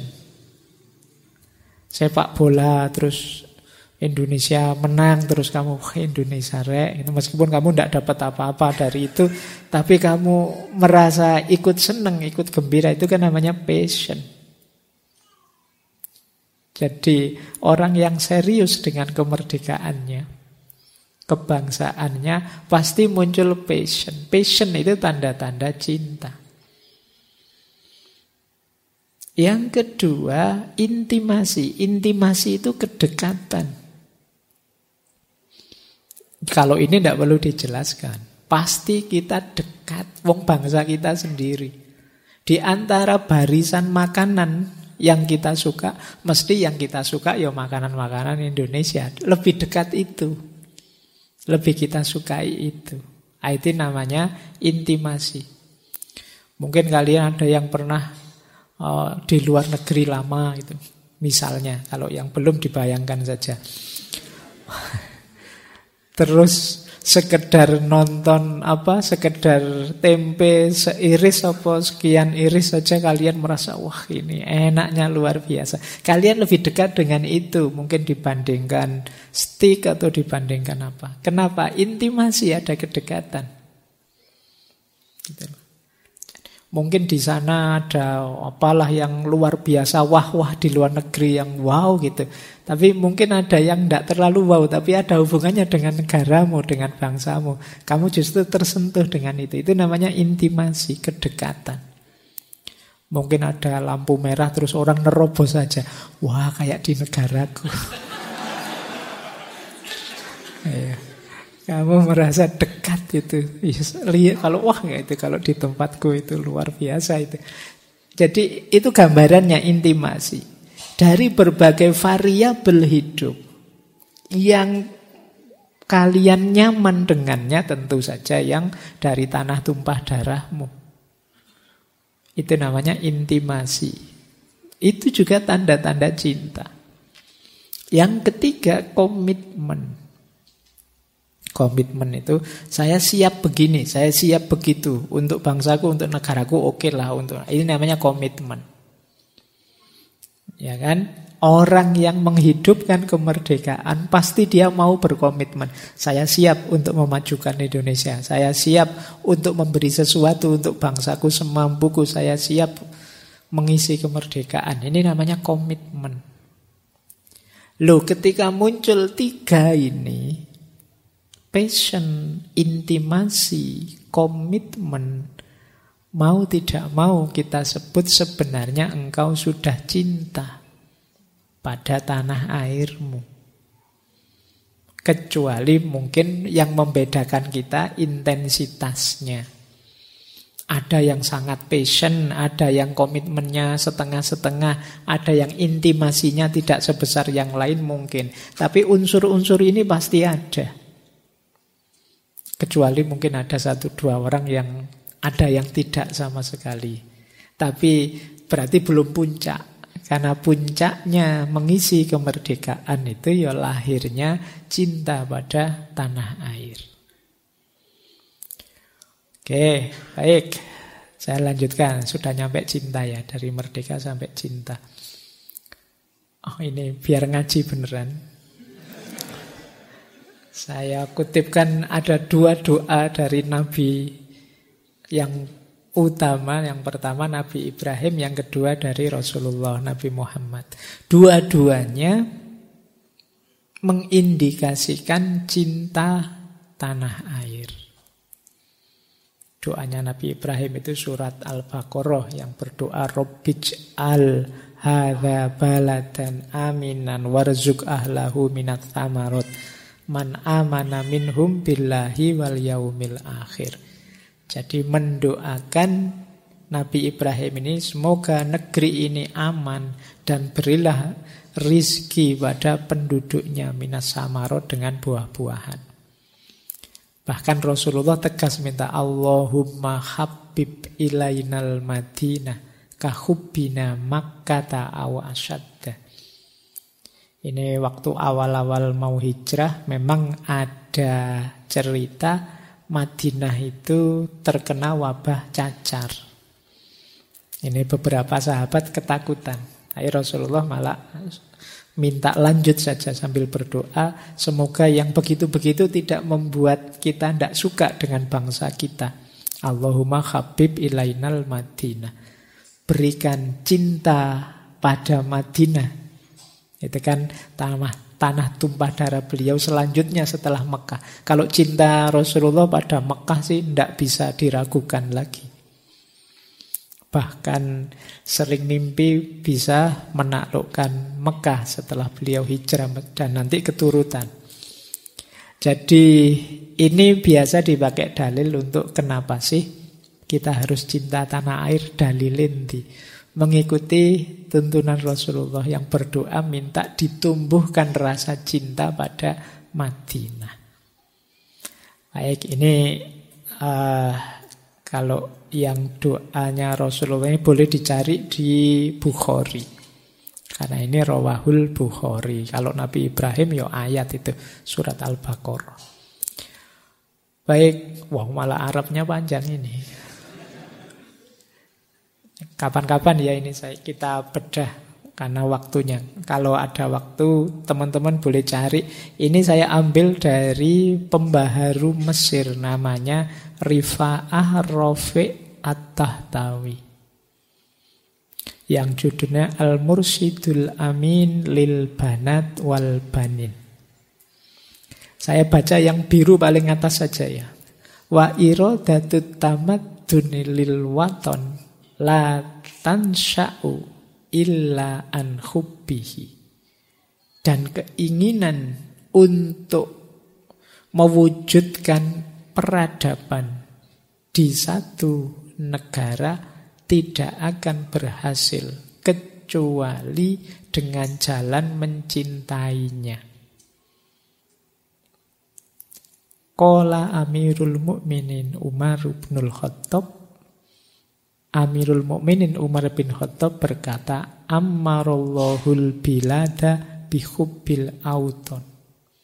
Sepak bola, terus Indonesia menang, terus kamu Indonesia rek, itu meskipun kamu tidak dapat apa-apa dari itu, tapi kamu merasa ikut senang, ikut gembira, itu kan namanya passion. Jadi orang yang serius dengan kemerdekaannya, kebangsaannya, pasti muncul passion. Passion itu tanda-tanda cinta. Yang kedua, intimasi. Intimasi itu kedekatan. Kalau ini tidak perlu dijelaskan. Pasti kita dekat, wong bangsa kita sendiri. Di antara barisan makanan yang kita suka, mesti yang kita suka ya makanan-makanan Indonesia. Lebih dekat itu. Lebih kita sukai itu. Itu namanya intimasi. Mungkin kalian ada yang pernah di luar negeri lama itu. Misalnya, kalau yang belum dibayangkan saja. Terus sekedar nonton sekedar tempe seiris apa sekian iris saja kalian merasa wah ini enaknya luar biasa. Kalian lebih dekat dengan itu mungkin dibandingkan steak atau dibandingkan apa. Kenapa? Intimasi, ada kedekatan. Gitu. Mungkin di sana ada apalah yang luar biasa, wah di luar negeri yang wow gitu. Tapi mungkin ada yang tidak terlalu wow, tapi ada hubungannya dengan negaramu, dengan bangsamu. Kamu justru tersentuh dengan itu. Itu namanya intimasi, kedekatan. Mungkin ada lampu merah terus orang nerobos saja. Wah kayak di negaraku. Kamu merasa dekat itu. Lihat kalau wah itu kalau di tempatku itu luar biasa itu. Jadi itu gambarannya intimasi. Dari berbagai variabel hidup yang kalian nyaman dengannya, tentu saja yang dari tanah tumpah darahmu. Itu namanya intimasi. Itu juga tanda-tanda cinta. Yang ketiga, komitmen. Komitmen itu saya siap begini, saya siap begitu untuk bangsaku, untuk negaraku, oke lah untuk. Ini namanya komitmen. Ya kan? Orang yang menghidupkan kemerdekaan pasti dia mau berkomitmen. Saya siap untuk memajukan Indonesia. Saya siap untuk memberi sesuatu untuk bangsaku semampuku. Saya siap mengisi kemerdekaan. Ini namanya komitmen. Loh, ketika muncul 3 ini, passion, intimasi, komitmen, mau tidak mau kita sebut sebenarnya engkau sudah cinta pada tanah airmu. Kecuali mungkin yang membedakan kita intensitasnya. Ada yang sangat passion, ada yang komitmennya setengah-setengah, ada yang intimasinya tidak sebesar yang lain mungkin. Tapi unsur-unsur ini pasti ada. Kecuali mungkin ada 1-2 orang yang ada yang tidak sama sekali. Tapi berarti belum puncak. Karena puncaknya mengisi kemerdekaan itu ya lahirnya cinta pada tanah air. Oke, baik. Saya lanjutkan. Sudah nyampe cinta ya. Dari merdeka sampai cinta. Oh, ini biar ngaji beneran. Saya kutipkan ada 2 doa dari Nabi yang utama. Yang pertama Nabi Ibrahim, yang kedua dari Rasulullah Nabi Muhammad. Dua-duanya mengindikasikan cinta tanah air. Doanya Nabi Ibrahim itu surat Al-Baqarah yang berdoa Rabbij'al hadza baladan aminan warzuq ahlahu minats tsamarat man amana minhum billahi wal yaumil akhir. Jadi mendoakan Nabi Ibrahim ini semoga negeri ini aman dan berilah rizki pada penduduknya minas samarat dengan buah-buahan. Bahkan Rasulullah tegas minta Allahumma habib ilainal madinah kahubbina makkata aw asyadda. Ini waktu awal-awal mau hijrah memang ada cerita Madinah itu terkena wabah cacar. Ini beberapa sahabat ketakutan. Rasulullah malah minta lanjut saja sambil berdoa, semoga yang begitu-begitu tidak membuat kita tidak suka dengan bangsa kita. Allahumma habib ilainal Madinah. Berikan cinta pada Madinah. Itu kan tanah tumpah darah beliau selanjutnya setelah Mekah. Kalau cinta Rasulullah pada Mekah sih tidak bisa diragukan lagi. Bahkan sering mimpi bisa menaklukkan Mekah setelah beliau hijrah dan nanti keturutan. Jadi ini biasa dipakai dalil untuk kenapa sih kita harus cinta tanah air, dalilin di mengikuti tuntunan Rasulullah yang berdoa minta ditumbuhkan rasa cinta pada Madinah. Baik, ini kalau yang doanya Rasulullah ini boleh dicari di Bukhari. Karena ini Rawahul Bukhari. Kalau Nabi Ibrahim ya ayat itu, surat Al-Baqarah. Baik, wah malah Arabnya panjang ini. Kapan-kapan ya ini kita bedah karena waktunya. Kalau ada waktu teman-teman boleh cari. Ini saya ambil dari pembaharu Mesir namanya Rifa'ah Rafi' At-Tahtawi, yang judulnya Al-Mursyidul Amin lil Banat wal Banin. Saya baca yang biru paling atas saja ya. Wa iradatut tamadduni lil waton la tansha'u illa an hubbihi. Dan keinginan untuk mewujudkan peradaban di satu negara tidak akan berhasil kecuali dengan jalan mencintainya. Qala Amirul Mukminin Umar bin Khattab. Amirul Mukminin Umar bin Khattab berkata, Ammarallahul bilada bihubbil auton.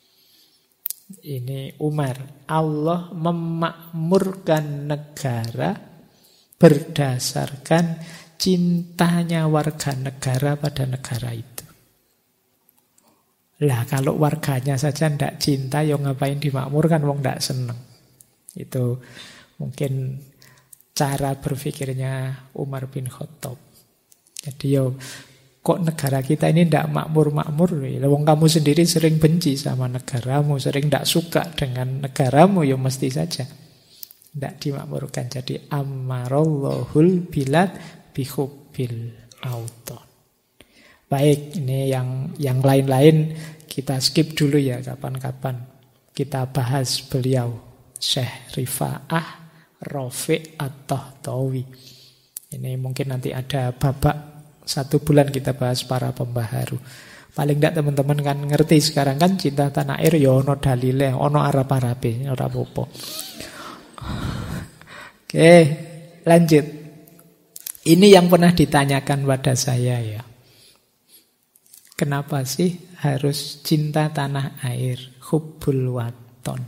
Ini Umar, Allah memakmurkan negara berdasarkan cintanya warga negara pada negara itu. Lah kalau warganya saja tidak cinta, ya ngapain dimakmurkan, wong tidak seneng. Itu mungkin cara berpikirnya Umar bin Khattab. Jadi yo kok negara kita ini tidak makmur-makmur? Wong kamu sendiri sering benci sama negaramu, sering tidak suka dengan negaramu, ya mesti saja tidak dimakmurkan. Jadi ammarallahul bilad bihubbil auton. Baik, ini yang lain-lain kita skip dulu ya, kapan-kapan kita bahas beliau Syekh Rifa'ah Rafi' At-Tahtawi. Ini mungkin nanti ada babak 1 bulan kita bahas para pembaharu. Paling tidak teman-teman kan ngerti sekarang kan cinta tanah air ya ono dalile, ono Arab-Arabe, ora apa-apa. Oke, lanjut. Ini yang pernah ditanyakan pada saya ya. Kenapa sih harus cinta tanah air, hubbul waton?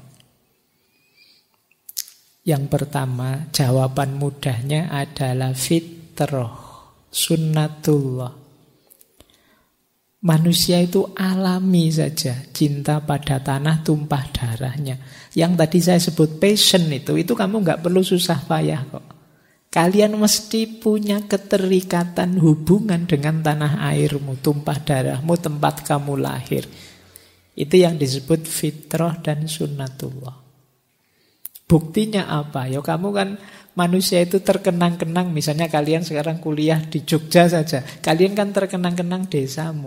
Yang pertama, jawaban mudahnya adalah fitrah, sunnatullah. Manusia itu alami saja cinta pada tanah tumpah darahnya. Yang tadi saya sebut passion itu kamu nggak perlu susah payah kok. Kalian mesti punya keterikatan hubungan dengan tanah airmu, tumpah darahmu, tempat kamu lahir. Itu yang disebut fitrah dan sunnatullah. Buktinya apa? Ya kamu kan manusia itu terkenang-kenang. Misalnya kalian sekarang kuliah di Jogja saja. Kalian kan terkenang-kenang desamu.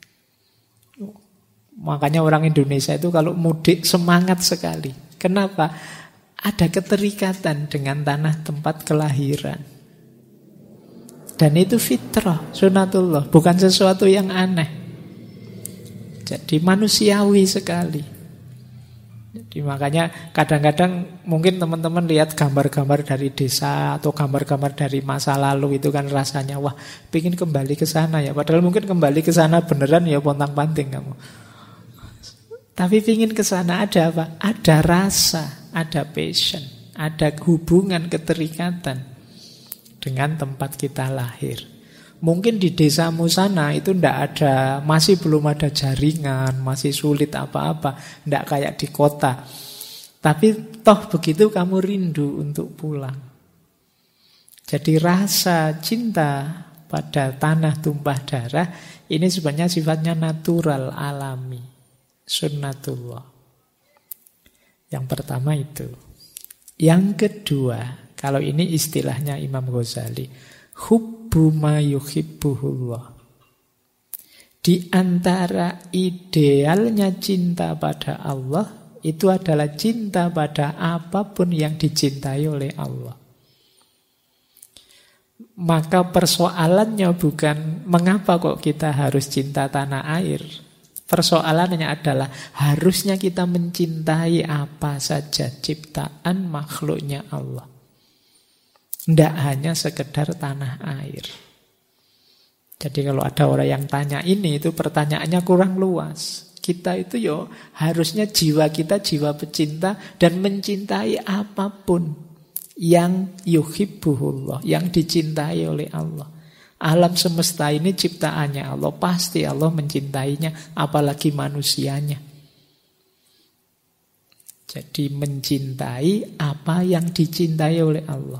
Makanya orang Indonesia itu kalau mudik semangat sekali. Kenapa? Ada keterikatan dengan tanah tempat kelahiran. Dan itu fitrah, sunatullah, bukan sesuatu yang aneh. Jadi manusiawi sekali. Jadi makanya kadang-kadang mungkin teman-teman lihat gambar-gambar dari desa atau gambar-gambar dari masa lalu itu kan rasanya wah, pengen kembali ke sana ya. Padahal mungkin kembali ke sana beneran ya pontang-panting kamu. Tapi pingin ke sana ada apa? Ada rasa, ada passion, ada hubungan keterikatan dengan tempat kita lahir. Mungkin di desamu sana itu ndak ada, masih belum ada jaringan, masih sulit apa-apa, ndak kayak di kota. Tapi toh begitu kamu rindu untuk pulang. Jadi rasa cinta pada tanah tumpah darah ini sebenarnya sifatnya natural, alami. Sunnatullah. Yang pertama itu. Yang kedua, kalau ini istilahnya Imam Ghazali, hubbu ma yuhibbuhullah. Di antara idealnya cinta pada Allah itu adalah cinta pada apapun yang dicintai oleh Allah. Maka persoalannya bukan mengapa kok kita harus cinta tanah air. Persoalannya adalah harusnya kita mencintai apa saja ciptaan makhluknya Allah. Tidak hanya sekedar tanah air. Jadi kalau ada orang yang tanya ini, itu pertanyaannya kurang luas. Kita itu harusnya jiwa kita jiwa pecinta dan mencintai apapun yang yuhibbuhullah, yang dicintai oleh Allah. Alam semesta ini ciptaannya Allah, pasti Allah mencintainya, apalagi manusianya. Jadi mencintai apa yang dicintai oleh Allah.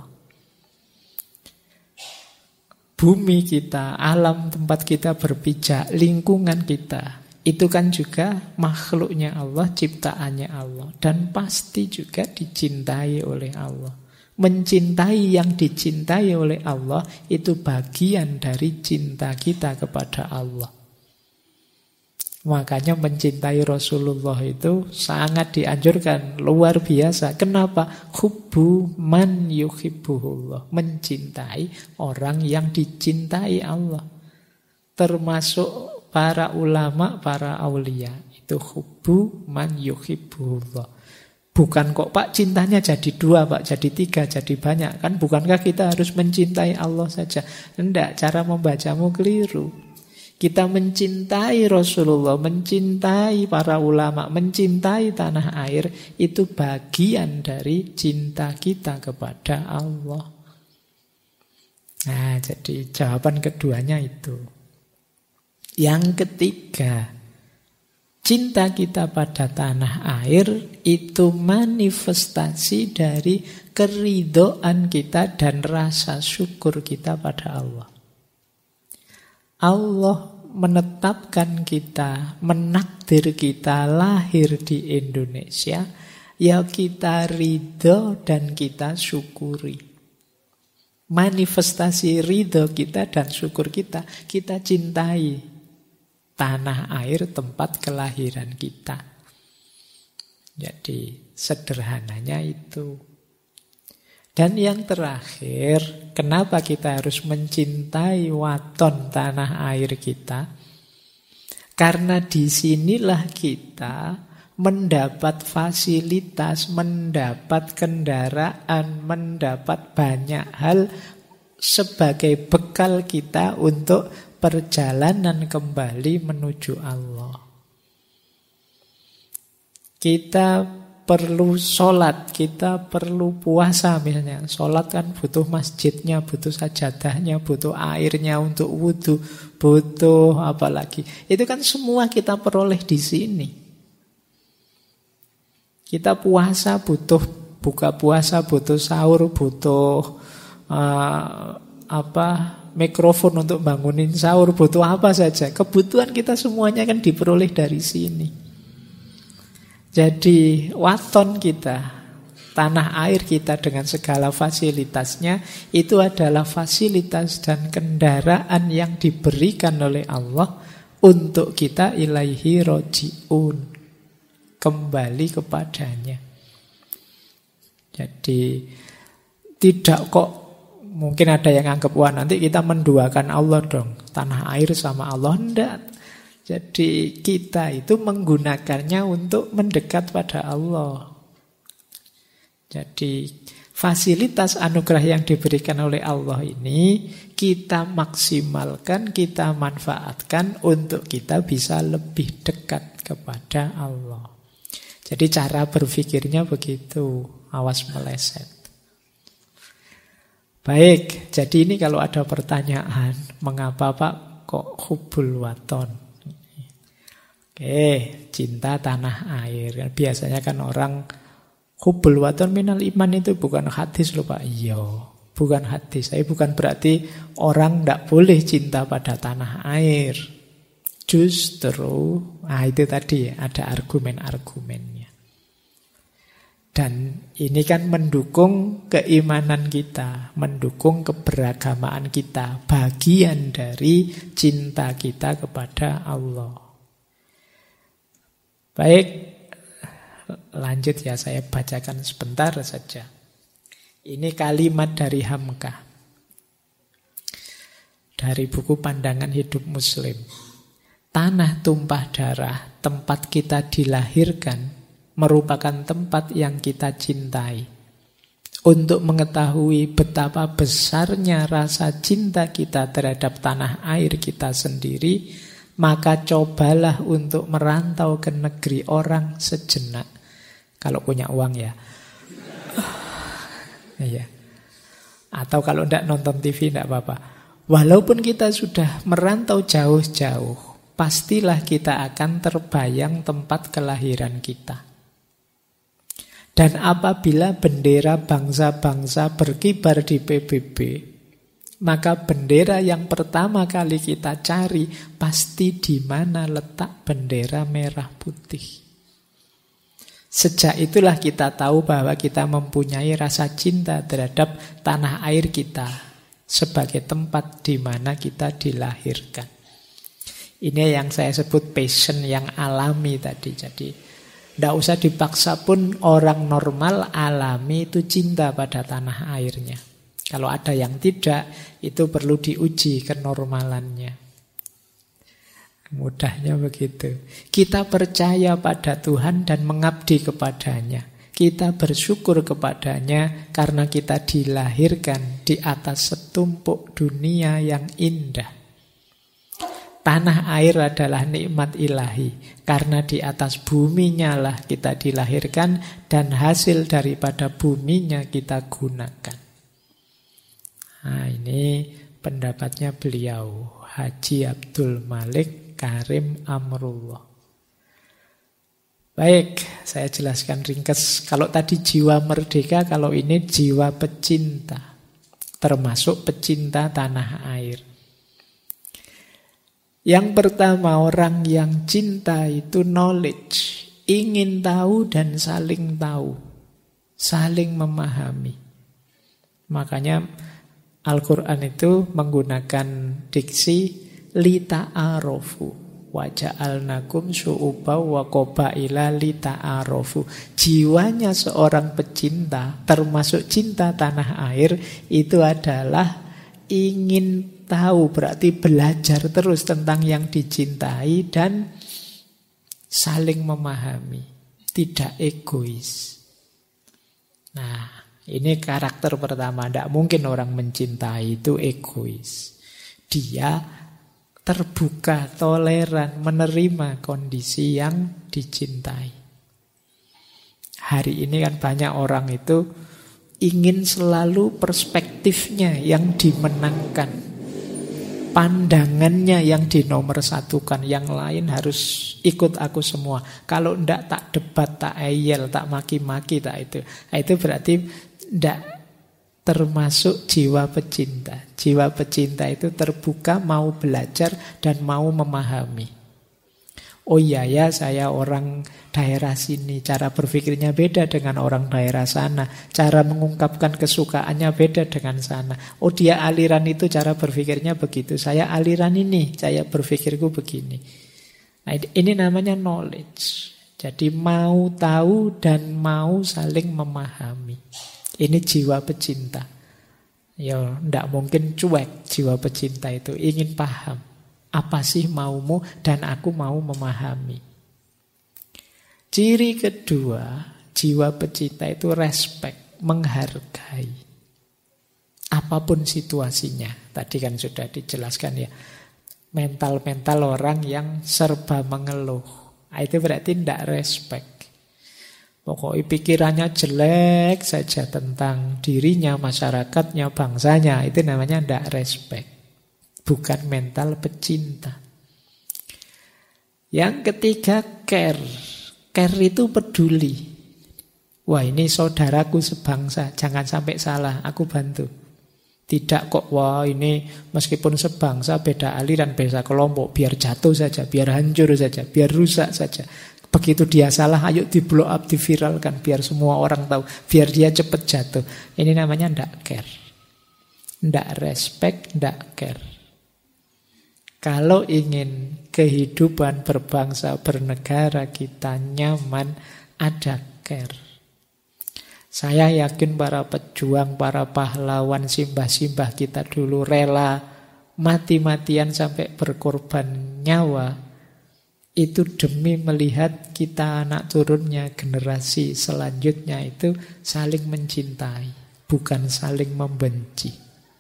Bumi kita, alam tempat kita berpijak, lingkungan kita, itu kan juga makhluknya Allah, ciptaannya Allah. Dan pasti juga dicintai oleh Allah. Mencintai yang dicintai oleh Allah itu bagian dari cinta kita kepada Allah. Makanya mencintai Rasulullah itu sangat dianjurkan, luar biasa. Kenapa? Hubbu man yuhibbuhullah. Mencintai orang yang dicintai Allah. Termasuk para ulama, para aulia. Itu hubbu man yuhibbuhullah. Bukan kok Pak cintanya jadi 2 Pak, jadi 3, jadi banyak. Kan bukankah kita harus mencintai Allah saja? Tidak, cara membacamu keliru. Kita mencintai Rasulullah, mencintai para ulama, mencintai tanah air, itu bagian dari cinta kita kepada Allah. Nah, jadi jawaban keduanya itu. Yang ketiga, cinta kita pada tanah air itu manifestasi dari keridhaan kita dan rasa syukur kita pada Allah. Allah menetapkan kita, menakdir kita lahir di Indonesia, ya kita ridho dan kita syukuri. Manifestasi ridho kita dan syukur kita cintai tanah air tempat kelahiran kita. Jadi sederhananya itu. Dan yang terakhir, kenapa kita harus mencintai waton tanah air kita? Karena disinilah kita mendapat fasilitas, mendapat kendaraan, mendapat banyak hal sebagai bekal kita untuk perjalanan kembali menuju Allah. Kita perlu sholat, kita perlu puasa misalnya. Sholat kan butuh masjidnya, butuh sajadahnya, butuh airnya untuk wudhu, butuh apa lagi. Itu kan semua kita peroleh di sini. Kita puasa butuh buka puasa, butuh sahur, butuh mikrofon untuk bangunin sahur, butuh apa saja. Kebutuhan kita semuanya kan diperoleh dari sini. Jadi waton kita, tanah air kita dengan segala fasilitasnya, itu adalah fasilitas dan kendaraan yang diberikan oleh Allah untuk kita ilaihi roji'un, kembali kepadanya. Jadi tidak kok, mungkin ada yang anggap, wah nanti kita menduakan Allah dong, tanah air sama Allah. Enggak. Jadi kita itu menggunakannya untuk mendekat pada Allah. Jadi fasilitas anugerah yang diberikan oleh Allah ini kita maksimalkan, kita manfaatkan untuk kita bisa lebih dekat kepada Allah. Jadi cara berpikirnya begitu, awas meleset. Baik, jadi ini kalau ada pertanyaan, mengapa Pak kok hubbul waton? Oke, cinta tanah air. Biasanya kan orang hubbul waton minal iman itu bukan hadis loh Pak. Iya, bukan hadis. Tapi bukan berarti orang tidak boleh cinta pada tanah air. Justru, itu tadi ada argumen-argumennya. Dan ini kan mendukung keimanan kita, mendukung keberagamaan kita, bagian dari cinta kita kepada Allah. Baik, lanjut ya, saya bacakan sebentar saja. Ini kalimat dari Hamka, dari buku Pandangan Hidup Muslim. Tanah tumpah darah, tempat kita dilahirkan, merupakan tempat yang kita cintai. Untuk mengetahui betapa besarnya rasa cinta kita terhadap tanah air kita sendiri, maka cobalah untuk merantau ke negeri orang sejenak. Kalau punya uang ya. Iya. Atau kalau tidak nonton TV tidak apa-apa. Walaupun kita sudah merantau jauh-jauh, pastilah kita akan terbayang tempat kelahiran kita. Dan apabila bendera bangsa-bangsa berkibar di PBB, maka bendera yang pertama kali kita cari pasti di mana letak bendera merah putih. Sejak itulah kita tahu bahwa kita mempunyai rasa cinta terhadap tanah air kita sebagai tempat di mana kita dilahirkan. Ini yang saya sebut passion yang alami tadi. Jadi tidak usah dipaksa pun, orang normal alami itu cinta pada tanah airnya. Kalau ada yang tidak, itu perlu diuji kenormalannya. Mudahnya begitu. Kita percaya pada Tuhan dan mengabdi kepadanya. Kita bersyukur kepadanya karena kita dilahirkan di atas setumpuk dunia yang indah. Tanah air adalah nikmat ilahi, karena di atas buminya lah kita dilahirkan dan hasil daripada buminya kita gunakan. Nah, ini pendapatnya beliau, Haji Abdul Malik Karim Amrullah. Baik, saya jelaskan ringkas. Kalau tadi jiwa merdeka, kalau ini jiwa pecinta, termasuk pecinta tanah air. Yang pertama, orang yang cinta itu knowledge, ingin tahu dan saling tahu, saling memahami. Makanya Al-Quran itu menggunakan diksi lita'arofu, waja'alnakum syu'uba wa qabaila lita'arofu. Jiwanya seorang pecinta, termasuk cinta tanah air, itu adalah ingin tahu, berarti belajar terus tentang yang dicintai dan saling memahami, tidak egois. Nah, ini karakter pertama. Tidak mungkin orang mencintai itu egois. Dia terbuka, toleran, menerima kondisi yang dicintai. Hari ini kan banyak orang itu ingin selalu perspektifnya yang dimenangkan. Pandangannya yang dinomorsatukan, yang lain harus ikut aku semua. Kalau ndak tak debat, tak ayel, tak maki-maki, tak itu. Itu berarti ndak termasuk jiwa pecinta. Jiwa pecinta itu terbuka, mau belajar dan mau memahami. Oh iya ya, saya orang daerah sini, cara berpikirnya beda dengan orang daerah sana, cara mengungkapkan kesukaannya beda dengan sana. Oh dia aliran itu cara berpikirnya begitu, saya aliran ini, saya berpikirku begini. Nah, ini namanya knowledge. Jadi mau tahu dan mau saling memahami. Ini jiwa pecinta. Ya, ndak mungkin cuek jiwa pecinta itu, ingin paham. Apa sih maumu dan aku mau memahami. Ciri kedua, jiwa pecinta itu respect, menghargai. Apapun situasinya. Tadi kan sudah dijelaskan ya. Mental-mental orang yang serba mengeluh. Itu berarti tidak respect. Pokoknya pikirannya jelek saja tentang dirinya, masyarakatnya, bangsanya. Itu namanya tidak respect. Bukan mental pecinta. Yang ketiga, care. Care itu peduli. Wah, ini saudaraku sebangsa, jangan sampai salah, aku bantu. Tidak kok, wah ini meskipun sebangsa, beda aliran, beda kelompok, biar jatuh saja, biar hancur saja, biar rusak saja. Begitu dia salah, ayo di blow up, diviralkan, biar semua orang tahu, biar dia cepat jatuh. Ini namanya ndak care. Ndak respect, ndak care. Kalau ingin kehidupan berbangsa, bernegara kita nyaman, ada care. Saya yakin para pejuang, para pahlawan, simbah-simbah kita dulu rela mati-matian sampai berkorban nyawa. Itu demi melihat kita anak turunnya, generasi selanjutnya itu saling mencintai, bukan saling membenci.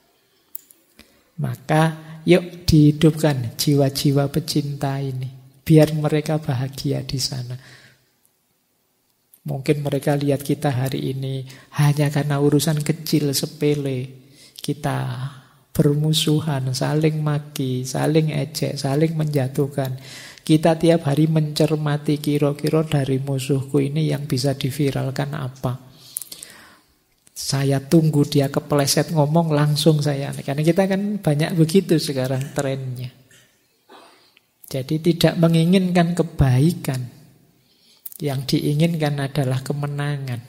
Maka yuk dihidupkan jiwa-jiwa pecinta ini. Biar mereka bahagia di sana. Mungkin mereka lihat kita hari ini hanya karena urusan kecil, sepele. Kita bermusuhan, saling maki, saling ejek, saling menjatuhkan. Kita tiap hari mencermati kira-kira dari musuhku ini yang bisa diviralkan apa. Saya tunggu dia kepleset ngomong langsung saya. Karena kita kan banyak begitu sekarang trennya. Jadi tidak menginginkan kebaikan. Yang diinginkan adalah kemenangan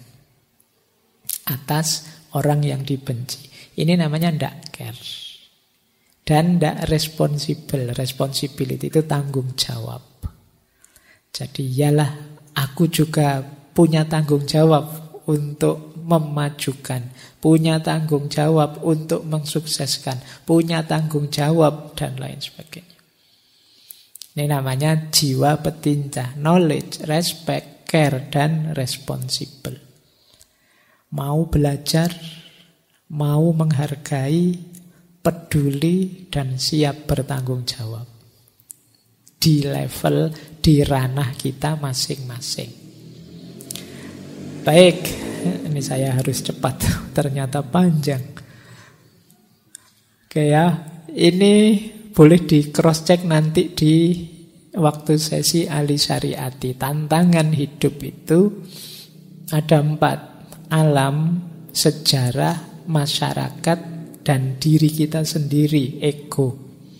atas orang yang dibenci. Ini namanya ndak care. Dan ndak responsible. Responsibility itu tanggung jawab. Jadi yalah, aku juga punya tanggung jawab untuk memajukan, punya tanggung jawab untuk mensukseskan, punya tanggung jawab dan lain sebagainya. Ini namanya jiwa petinja, knowledge, respect, care, dan responsible. Mau belajar, mau menghargai, peduli, dan siap bertanggung jawab. Di level, di ranah kita masing-masing. Baik, ini saya harus cepat, ternyata panjang. Oke ya, ini boleh di cross check nanti di waktu sesi ahli syariati. Tantangan hidup itu ada 4. Alam, sejarah, masyarakat, dan diri kita sendiri, ego.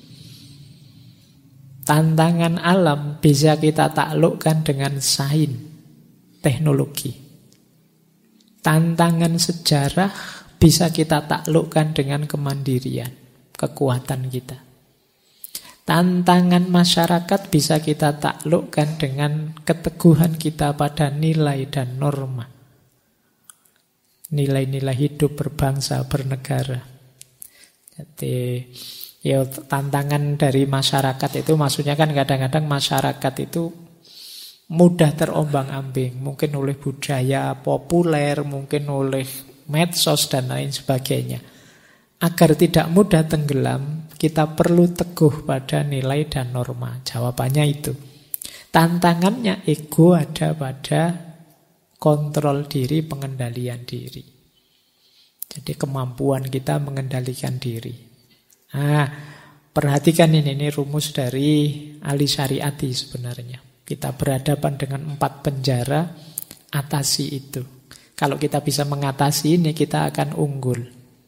Tantangan alam bisa kita taklukkan dengan sains, teknologi. Tantangan sejarah bisa kita taklukkan dengan kemandirian, kekuatan kita. Tantangan masyarakat bisa kita taklukkan dengan keteguhan kita pada nilai dan norma. Nilai-nilai hidup berbangsa, bernegara. Jadi ya tantangan dari masyarakat itu maksudnya kan kadang-kadang masyarakat itu mudah terombang-ambing, mungkin oleh budaya populer, mungkin oleh medsos dan lain sebagainya. Agar tidak mudah tenggelam, kita perlu teguh pada nilai dan norma. Jawabannya itu. Tantangannya ego ada pada kontrol diri, pengendalian diri. Jadi kemampuan kita mengendalikan diri. Nah, Perhatikan ini rumus dari Ali Syariati sebenarnya. Kita berhadapan dengan 4 penjara, atasi itu. Kalau kita bisa mengatasi ini, kita akan unggul.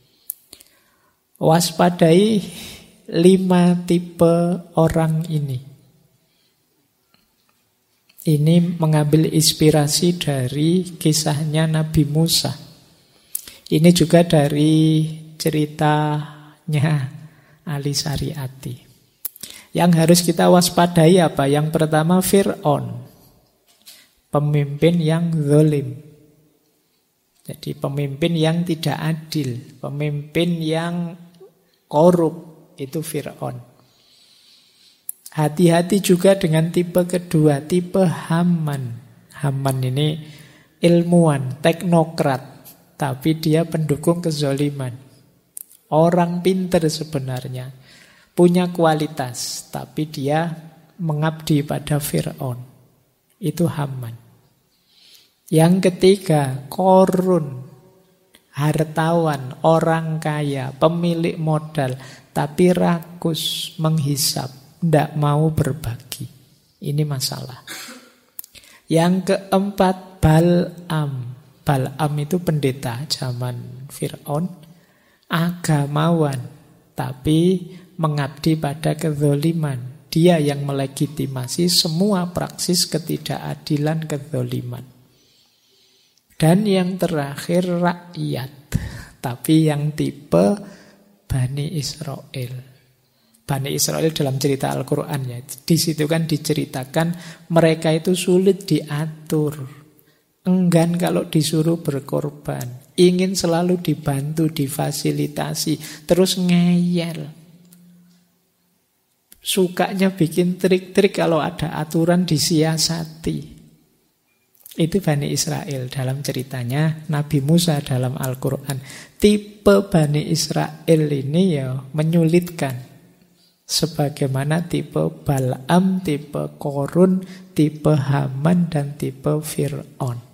Waspadai 5 tipe orang ini. Ini mengambil inspirasi dari kisahnya Nabi Musa. Ini juga dari ceritanya Ali Syariati. Yang harus kita waspadai apa? Yang pertama Fir'aun, pemimpin yang zalim. Jadi pemimpin yang tidak adil, pemimpin yang korup, itu Fir'aun. Hati-hati juga dengan tipe kedua, tipe Haman. Haman ini ilmuwan, teknokrat, tapi dia pendukung kezaliman. Orang pinter sebenarnya, punya kualitas, tapi dia mengabdi pada Fir'aun. Itu Haman. Yang ketiga, Korun, hartawan, orang kaya, pemilik modal, tapi rakus, menghisap, tidak mau berbagi. Ini masalah. Yang keempat, Bal'am. Bal'am itu pendeta zaman Fir'aun, agamawan, tapi mengabdi pada kezaliman. Dia yang melegitimasi semua praksis ketidakadilan, kezaliman. Dan yang terakhir rakyat, tapi yang tipe Bani Israel. Bani Israel dalam cerita Al-Quran ya, di situ kan diceritakan mereka itu sulit diatur, enggan kalau disuruh berkorban, ingin selalu dibantu, difasilitasi, terus ngeyel. Sukanya bikin trik-trik kalau ada aturan disiasati. Itu Bani Israel dalam ceritanya Nabi Musa dalam Al-Quran. Tipe Bani Israel ini ya menyulitkan. Sebagaimana tipe Bal'am, tipe Korun, tipe Haman, dan tipe Fir'aun.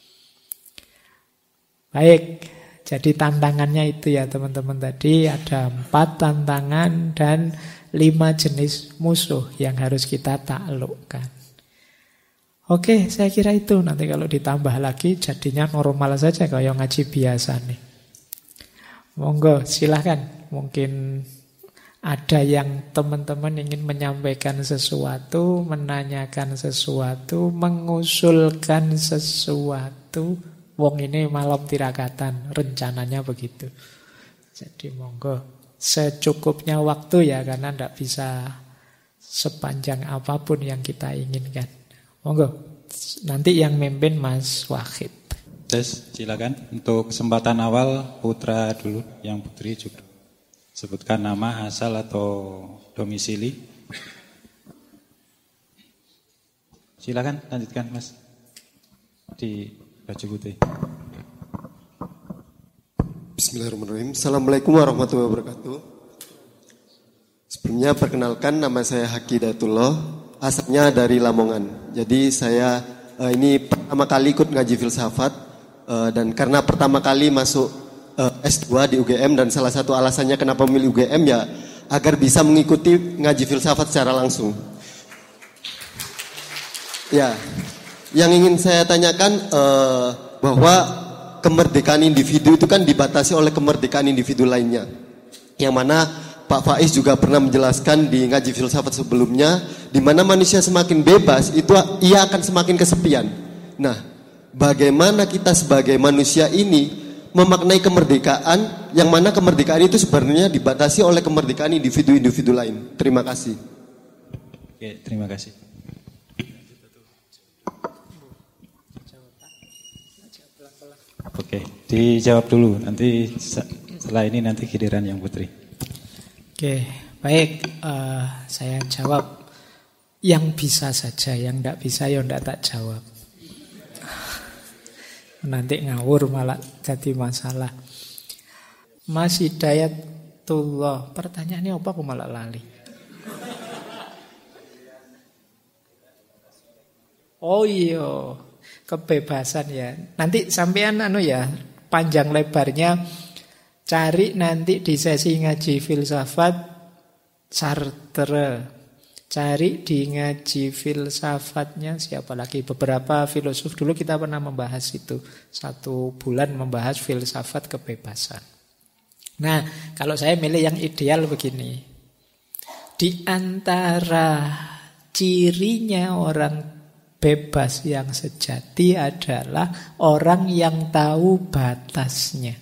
Baik, jadi tantangannya itu ya teman-teman tadi. Ada 4 tantangan dan 5 jenis musuh yang harus kita taklukkan. Oke, saya kira itu. Nanti kalau ditambah lagi jadinya normal saja kayak ngaji biasa nih. Monggo, silahkan. Mungkin ada yang teman-teman ingin menyampaikan sesuatu, menanyakan sesuatu, mengusulkan sesuatu. Wong ini malam tirakatan, rencananya begitu. Jadi monggo, secukupnya waktu ya, karena tidak bisa sepanjang apapun yang kita inginkan. Monggo, nanti yang mimpin Mas Wahid. Silakan untuk kesempatan awal putra dulu, yang putri juga. Sebutkan nama, asal atau domisili. Silakan lanjutkan Mas. Di baju putih. Bismillahirrahmanirrahim. Assalamualaikum warahmatullahi wabarakatuh. Sebelumnya perkenalkan, nama saya Hakidatullah, asalnya dari Lamongan. Jadi saya ini pertama kali ikut ngaji filsafat, dan karena pertama kali masuk S2 di UGM, dan salah satu alasannya kenapa memilih UGM ya agar bisa mengikuti ngaji filsafat secara langsung. Ya. Yang ingin saya tanyakan bahwa kemerdekaan individu itu kan dibatasi oleh kemerdekaan individu lainnya. Yang mana Pak Faiz juga pernah menjelaskan di ngaji filsafat sebelumnya, di mana manusia semakin bebas, itu ia akan semakin kesepian. Nah, bagaimana kita sebagai manusia ini memaknai kemerdekaan, yang mana kemerdekaan itu sebenarnya dibatasi oleh kemerdekaan individu-individu lain. Terima kasih. Oke, terima kasih. Oke, dijawab dulu. Nanti setelah ini nanti giliran yang putri. Oke, baik. Saya jawab yang bisa saja, yang tidak bisa ya tidak tak jawab. Nanti ngawur malah jadi masalah. Mas Hidayatullah, pertanyaannya apa? Aku malah lali. Oh iya, kebebasan ya. Nanti sampean ya, panjang lebarnya cari nanti di sesi ngaji filsafat Sartre. Cari di ngaji filsafatnya siapa lagi. Beberapa filosof dulu kita pernah membahas itu. 1 bulan membahas filsafat kebebasan. Nah, kalau saya milih yang ideal begini. Di antara cirinya orang bebas yang sejati adalah orang yang tahu batasnya.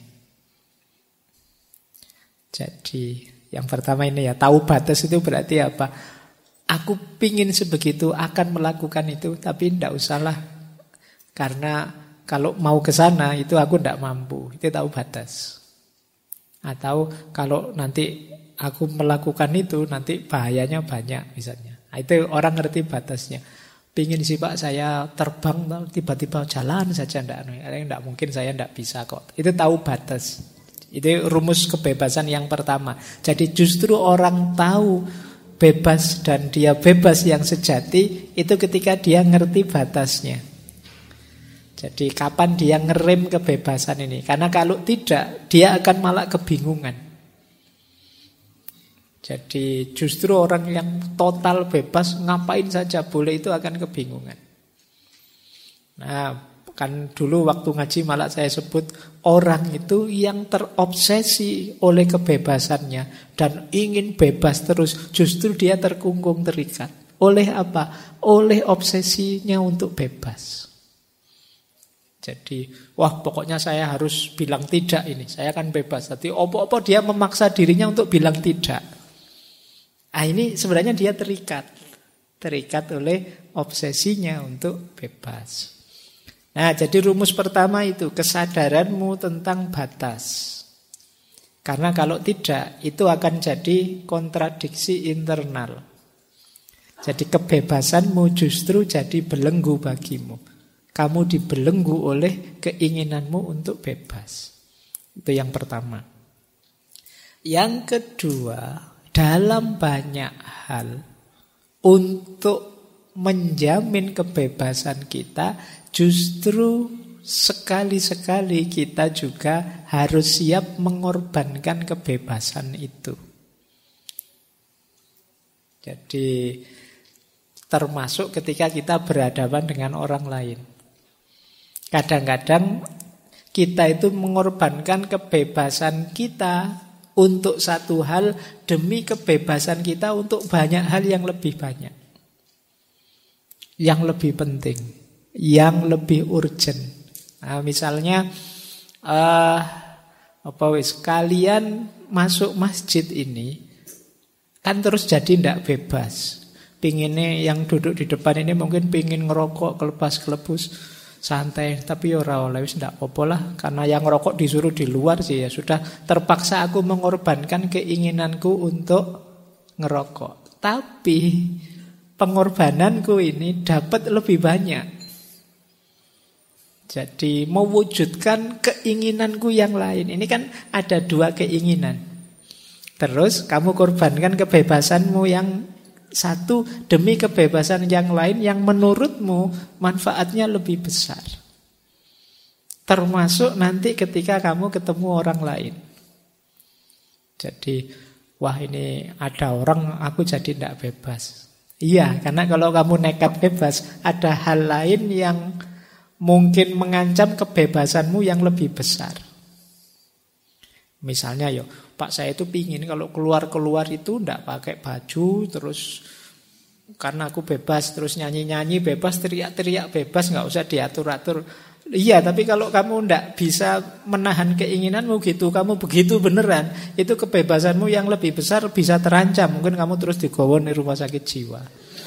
Jadi yang pertama ini ya, tahu batas itu berarti apa? Aku pingin sebegitu, akan melakukan itu, tapi tidak usahlah. Karena kalau mau ke sana itu aku tidak mampu. Itu tahu batas. Atau kalau nanti aku melakukan itu, nanti bahayanya banyak misalnya. Nah, itu orang ngerti batasnya. Pingin sih Pak saya terbang, tiba-tiba jalan saja. Tidak mungkin, saya tidak bisa kok. Itu tahu batas. Itu rumus kebebasan yang pertama. Jadi justru orang tahu bebas dan dia bebas yang sejati itu ketika dia ngerti batasnya. Jadi kapan dia ngerem kebebasan ini? Karena kalau tidak, dia akan malah kebingungan. Jadi justru orang yang total bebas, ngapain saja boleh, itu akan kebingungan. Nah, kan dulu waktu ngaji malah saya sebut orang itu yang terobsesi oleh kebebasannya dan ingin bebas terus, justru dia terkungkung, terikat. Oleh apa? Oleh obsesinya untuk bebas. Jadi, wah pokoknya saya harus bilang tidak ini, saya akan bebas. Jadi opo-opo dia memaksa dirinya untuk bilang tidak. Ah, ini sebenarnya dia terikat oleh obsesinya untuk bebas. Nah, jadi rumus pertama itu kesadaranmu tentang batas. Karena kalau tidak, itu akan jadi kontradiksi internal. Jadi kebebasanmu justru jadi belenggu bagimu. Kamu dibelenggu oleh keinginanmu untuk bebas. Itu yang pertama. Yang kedua, dalam banyak hal untuk menjamin kebebasan kita, justru sekali-sekali kita juga harus siap mengorbankan kebebasan itu. Jadi termasuk ketika kita berhadapan dengan orang lain. Kadang-kadang kita itu mengorbankan kebebasan kita untuk satu hal demi kebebasan kita untuk banyak hal yang lebih banyak. Yang lebih penting, yang lebih urgent. Nah, misalnya kalian masuk masjid ini kan terus jadi tidak bebas. Pinginnya yang duduk di depan ini mungkin pingin ngerokok kelepas-kelebus santai, tapi ora oleh wis ndak apa-apa lah, karena yang ngerokok disuruh di luar sih ya sudah, terpaksa aku mengorbankan keinginanku untuk ngerokok. Tapi pengorbananku ini dapat lebih banyak. Jadi mewujudkan keinginanku yang lain. Ini kan ada 2 keinginan. Terus kamu korbankan kebebasanmu yang satu demi kebebasan yang lain yang menurutmu manfaatnya lebih besar. Termasuk nanti ketika kamu ketemu orang lain. Jadi, wah ini ada orang, aku jadi tidak bebas. Iya, karena kalau kamu nekat bebas, ada hal lain yang mungkin mengancam kebebasanmu yang lebih besar. Misalnya Pak saya itu pingin kalau keluar itu tidak pakai baju, terus karena aku bebas, terus nyanyi-nyanyi bebas, teriak-teriak bebas, nggak usah diatur-atur. Iya, tapi kalau kamu tidak bisa menahan keinginanmu gitu, kamu begitu beneran, itu kebebasanmu yang lebih besar bisa terancam. Mungkin kamu terus digowo di rumah sakit jiwa.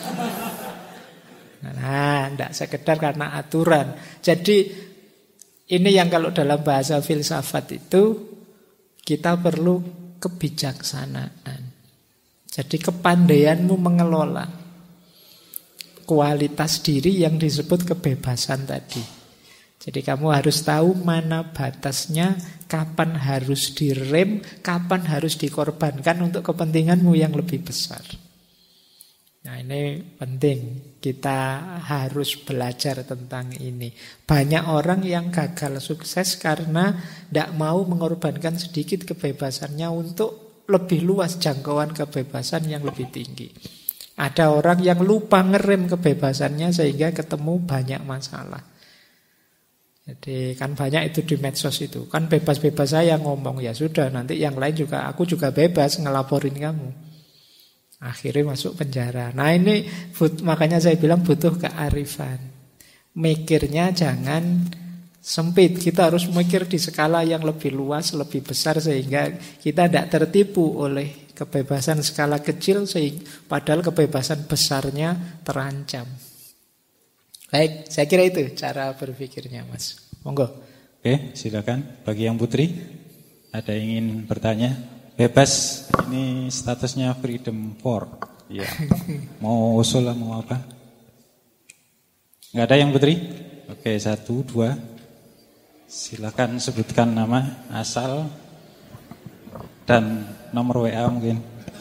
Nah, tidak sekedar karena aturan. Jadi ini yang kalau dalam bahasa filsafat itu kita perlu kebijaksanaan. Jadi kepandaianmu mengelola kualitas diri yang disebut kebebasan tadi. Jadi kamu harus tahu mana batasnya, kapan harus direm, kapan harus dikorbankan untuk kepentinganmu yang lebih besar. Nah ini penting, kita harus belajar tentang ini. Banyak orang yang gagal sukses karena tidak mau mengorbankan sedikit kebebasannya untuk lebih luas jangkauan kebebasan yang lebih tinggi. Ada orang yang lupa ngerem kebebasannya sehingga ketemu banyak masalah. Jadi kan banyak itu di medsos itu. Kan bebas-bebas saya ngomong, ya sudah nanti yang lain juga, aku juga bebas ngelaporin kamu. Akhirnya masuk penjara. Nah ini makanya saya bilang butuh kearifan. Mikirnya jangan sempit. Kita harus mikir di skala yang lebih luas, lebih besar, sehingga kita tidak tertipu oleh kebebasan skala kecil, padahal kebebasan besarnya terancam. Baik, saya kira itu cara berpikirnya, Mas. Monggo. Oke, silakan. Bagi yang putri, ada yang ingin bertanya? Bebas, ini statusnya freedom for. Ya. Mau usul lah, mau apa? Nggak ada yang putri? Oke, 1, 2. Silakan sebutkan nama, asal, dan nomor WA mungkin.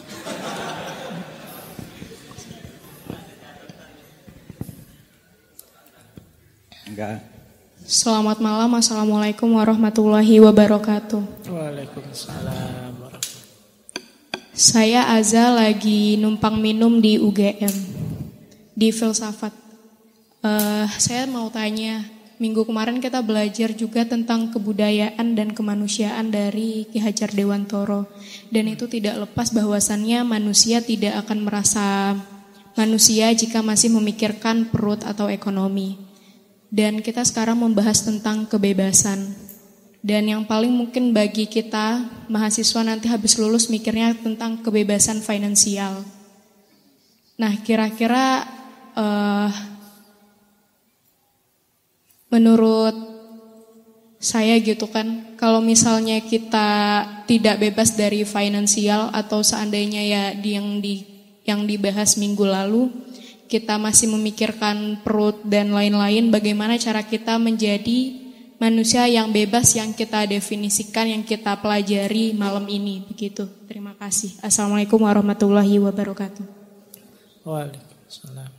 Enggak. Selamat malam, assalamualaikum warahmatullahi wabarakatuh. Waalaikumsalam. Saya Aza lagi numpang minum di UGM di filsafat. Saya mau tanya, minggu kemarin kita belajar juga tentang kebudayaan dan kemanusiaan dari Ki Hajar Dewantoro. Dan itu tidak lepas bahwasannya manusia tidak akan merasa manusia jika masih memikirkan perut atau ekonomi. Dan kita sekarang membahas tentang kebebasan. Dan yang paling mungkin bagi kita mahasiswa nanti habis lulus mikirnya tentang kebebasan finansial. Nah kira-kira menurut saya gitu kan, kalau misalnya kita tidak bebas dari finansial atau seandainya ya yang dibahas minggu lalu, kita masih memikirkan perut dan lain-lain, bagaimana cara kita menjadi manusia yang bebas yang kita definisikan, yang kita pelajari malam ini, begitu. Terima kasih. Assalamualaikum warahmatullahi wabarakatuh. Waalaikumsalam.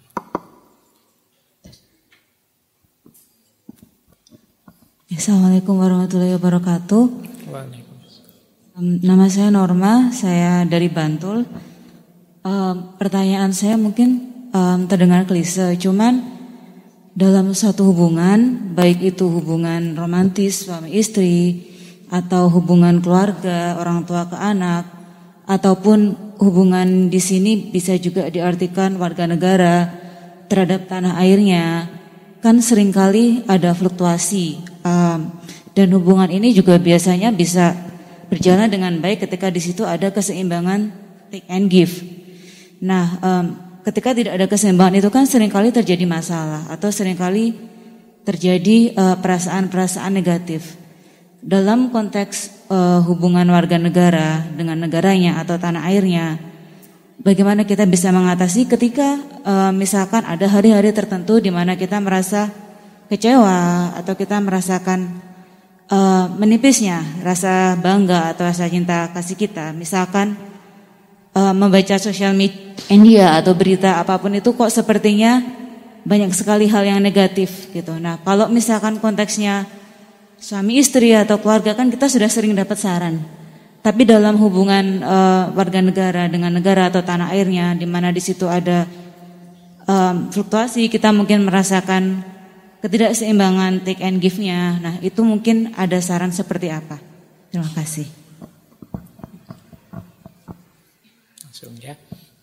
Assalamualaikum warahmatullahi wabarakatuh. Waalaikumsalam. Nama saya Norma, saya dari Bantul. Pertanyaan saya mungkin terdengar klise, cuman dalam satu hubungan, baik itu hubungan romantis suami istri atau hubungan keluarga orang tua ke anak, ataupun hubungan di sini bisa juga diartikan warga negara terhadap tanah airnya, kan seringkali ada fluktuasi, dan hubungan ini juga biasanya bisa berjalan dengan baik ketika di situ ada keseimbangan take and give. Nah, ketika tidak ada keseimbangan itu kan seringkali terjadi masalah atau seringkali terjadi perasaan-perasaan negatif. Dalam konteks hubungan warga negara dengan negaranya atau tanah airnya, bagaimana kita bisa mengatasi ketika misalkan ada hari-hari tertentu di mana kita merasa kecewa atau kita merasakan menipisnya rasa bangga atau rasa cinta kasih kita. Misalkan membaca sosial media atau berita apapun itu kok sepertinya banyak sekali hal yang negatif gitu. Nah, kalau misalkan konteksnya suami istri atau keluarga kan kita sudah sering dapat saran. Tapi dalam hubungan warga negara dengan negara atau tanah airnya, di mana di situ ada fluktuasi, kita mungkin merasakan ketidakseimbangan take and give-nya. Nah, itu mungkin ada saran seperti apa? Terima kasih. Langsung ya.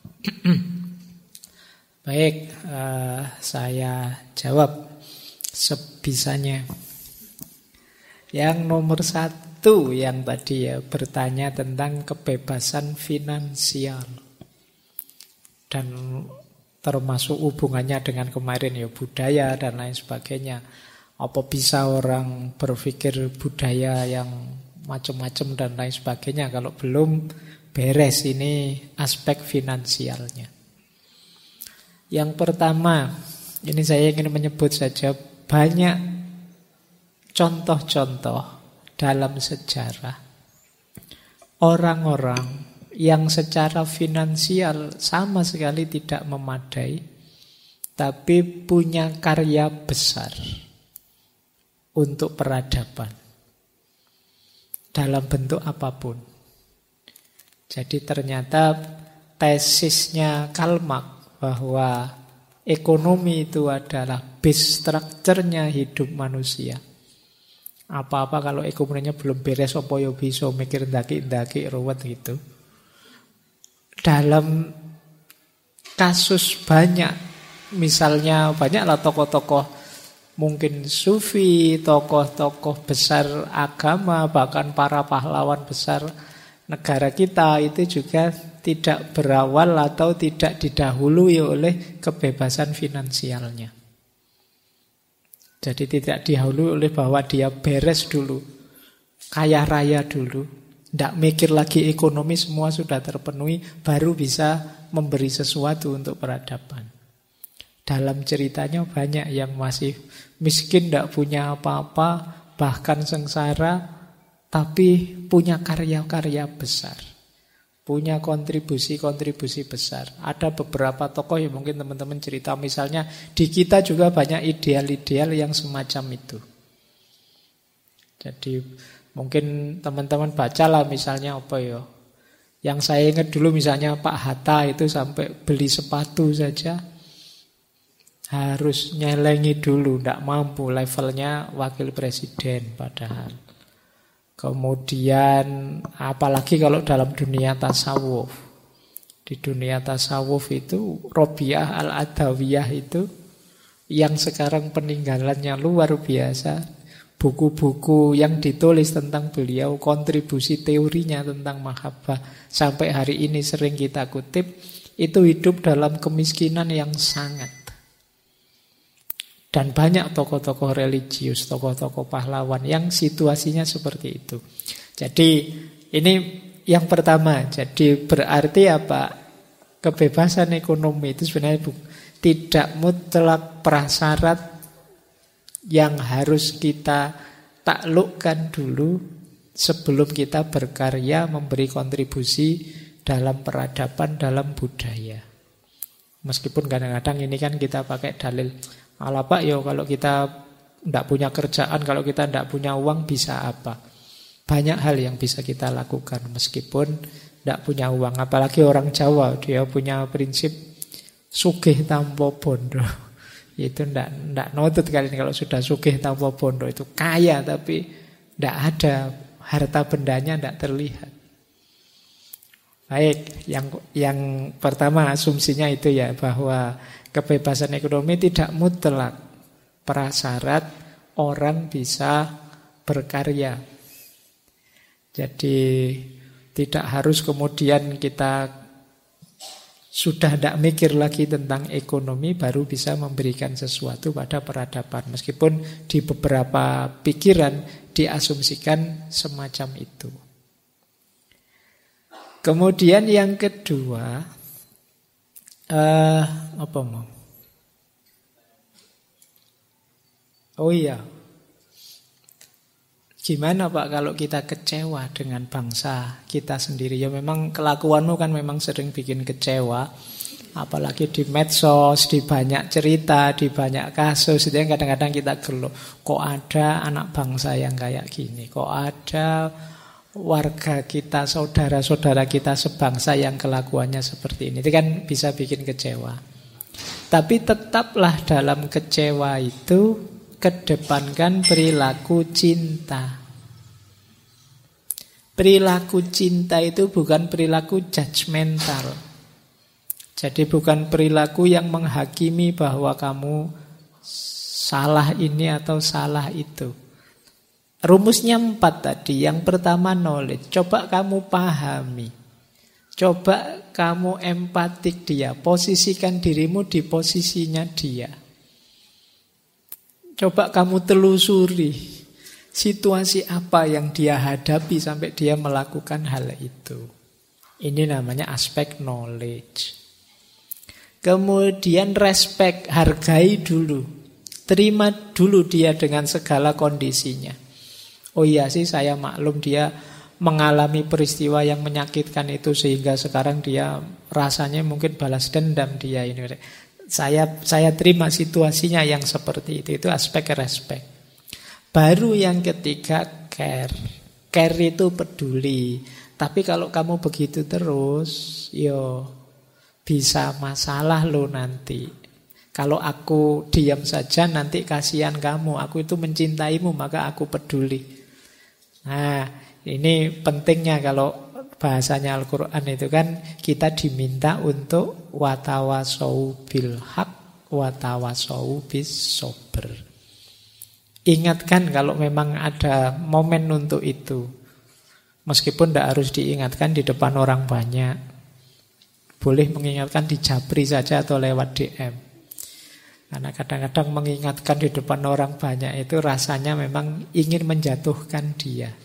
Baik, saya jawab sebisanya. Yang nomor 1 yang tadi ya bertanya tentang kebebasan finansial dan termasuk hubungannya dengan kemarin ya budaya dan lain sebagainya. Apa bisa orang berpikir budaya yang macam-macam dan lain sebagainya kalau belum beres ini aspek finansialnya. Yang pertama, ini saya ingin menyebut saja banyak contoh-contoh dalam sejarah orang-orang yang secara finansial sama sekali tidak memadai, tapi punya karya besar untuk peradaban dalam bentuk apapun. Jadi ternyata tesisnya Karl Marx bahwa ekonomi itu adalah base structure-nya hidup manusia. Apa-apa kalau ekonominya belum beres, apa ya bisa mikir ndaki-ndaki ruwet gitu. Dalam kasus banyak, misalnya banyaklah tokoh-tokoh mungkin sufi, tokoh-tokoh besar agama, bahkan para pahlawan besar negara kita itu juga tidak berawal atau tidak didahului oleh kebebasan finansialnya. Jadi tidak didahului oleh bahwa dia beres dulu, kaya raya dulu, tidak mikir lagi ekonomi, semua sudah terpenuhi, baru bisa memberi sesuatu untuk peradaban. Dalam ceritanya banyak yang masih miskin, tidak punya apa-apa, bahkan sengsara, tapi punya karya-karya besar, punya kontribusi-kontribusi besar. Ada beberapa tokoh yang mungkin teman-teman cerita, misalnya di kita juga banyak ideal-ideal yang semacam itu. Jadi mungkin teman-teman bacalah misalnya apa ya, yang saya ingat dulu misalnya Pak Hatta itu sampai beli sepatu saja harus nyelengi dulu, tidak mampu, levelnya wakil presiden padahal. Kemudian apalagi kalau dalam dunia tasawuf. Di dunia tasawuf itu Robiah Al-Adawiyah itu yang sekarang peninggalannya luar biasa. Buku-buku yang ditulis tentang beliau, kontribusi teorinya tentang mahabbah sampai hari ini sering kita kutip, itu hidup dalam kemiskinan yang sangat. Dan banyak tokoh-tokoh religius, tokoh-tokoh pahlawan yang situasinya seperti itu. Jadi ini yang pertama. Jadi berarti apa? Kebebasan ekonomi itu sebenarnya tidak mutlak prasyarat yang harus kita taklukkan dulu sebelum kita berkarya memberi kontribusi dalam peradaban, dalam budaya. Meskipun kadang-kadang ini kan kita pakai dalil, ala Pak yo kalau kita tidak punya kerjaan, kalau kita tidak punya uang bisa apa? Banyak hal yang bisa kita lakukan meskipun tidak punya uang. Apalagi orang Jawa, dia punya prinsip sugih tanpa bondo. Itu tidak notut kali ini kalau sudah sugih tanpa bondo. Itu kaya tapi tidak ada, harta bendanya tidak terlihat. Baik, yang pertama asumsinya itu ya, bahwa kebebasan ekonomi tidak mutlak prasyarat orang bisa berkarya. Jadi tidak harus kemudian kita sudah tidak mikir lagi tentang ekonomi baru bisa memberikan sesuatu pada peradaban. Meskipun di beberapa pikiran diasumsikan semacam itu. Kemudian yang kedua, apa mau? Oh iya, gimana Pak kalau kita kecewa dengan bangsa kita sendiri? Ya memang kelakuanmu kan memang sering bikin kecewa. Apalagi di medsos, di banyak cerita, di banyak kasus. Itu yang kadang-kadang kita geluh. Kok ada anak bangsa yang kayak gini? Kok ada warga kita, saudara-saudara kita sebangsa yang kelakuannya seperti ini? Itu kan bisa bikin kecewa. Tapi tetaplah dalam kecewa itu kedepankan perilaku cinta. Perilaku cinta itu bukan perilaku judgmental. Jadi bukan perilaku yang menghakimi bahwa kamu salah ini atau salah itu. Rumusnya 4 tadi. Yang pertama knowledge. Coba kamu pahami. Coba kamu empatik dia. Posisikan dirimu di posisinya dia. Coba kamu telusuri situasi apa yang dia hadapi sampai dia melakukan hal itu. Ini namanya aspek knowledge. Kemudian respect, hargai dulu. Terima dulu dia dengan segala kondisinya. Oh iya sih, saya maklum dia mengalami peristiwa yang menyakitkan itu sehingga sekarang dia rasanya mungkin balas dendam dia ini. Saya terima situasinya yang seperti itu aspek respect. Baru yang ketiga care. Care itu peduli. Tapi kalau kamu begitu terus, yo bisa masalah lo nanti. Kalau aku diam saja nanti kasihan kamu. Aku itu mencintaimu maka aku peduli. Nah, ini pentingnya kalau bahasanya Al-Quran itu kan kita diminta untuk watawasau bil haq, watawasau bis sober. Ingatkan kalau memang ada momen untuk itu. Meskipun tidak harus diingatkan di depan orang banyak. Boleh mengingatkan di Japri saja atau lewat DM. Karena kadang-kadang mengingatkan di depan orang banyak itu rasanya memang ingin menjatuhkan dia.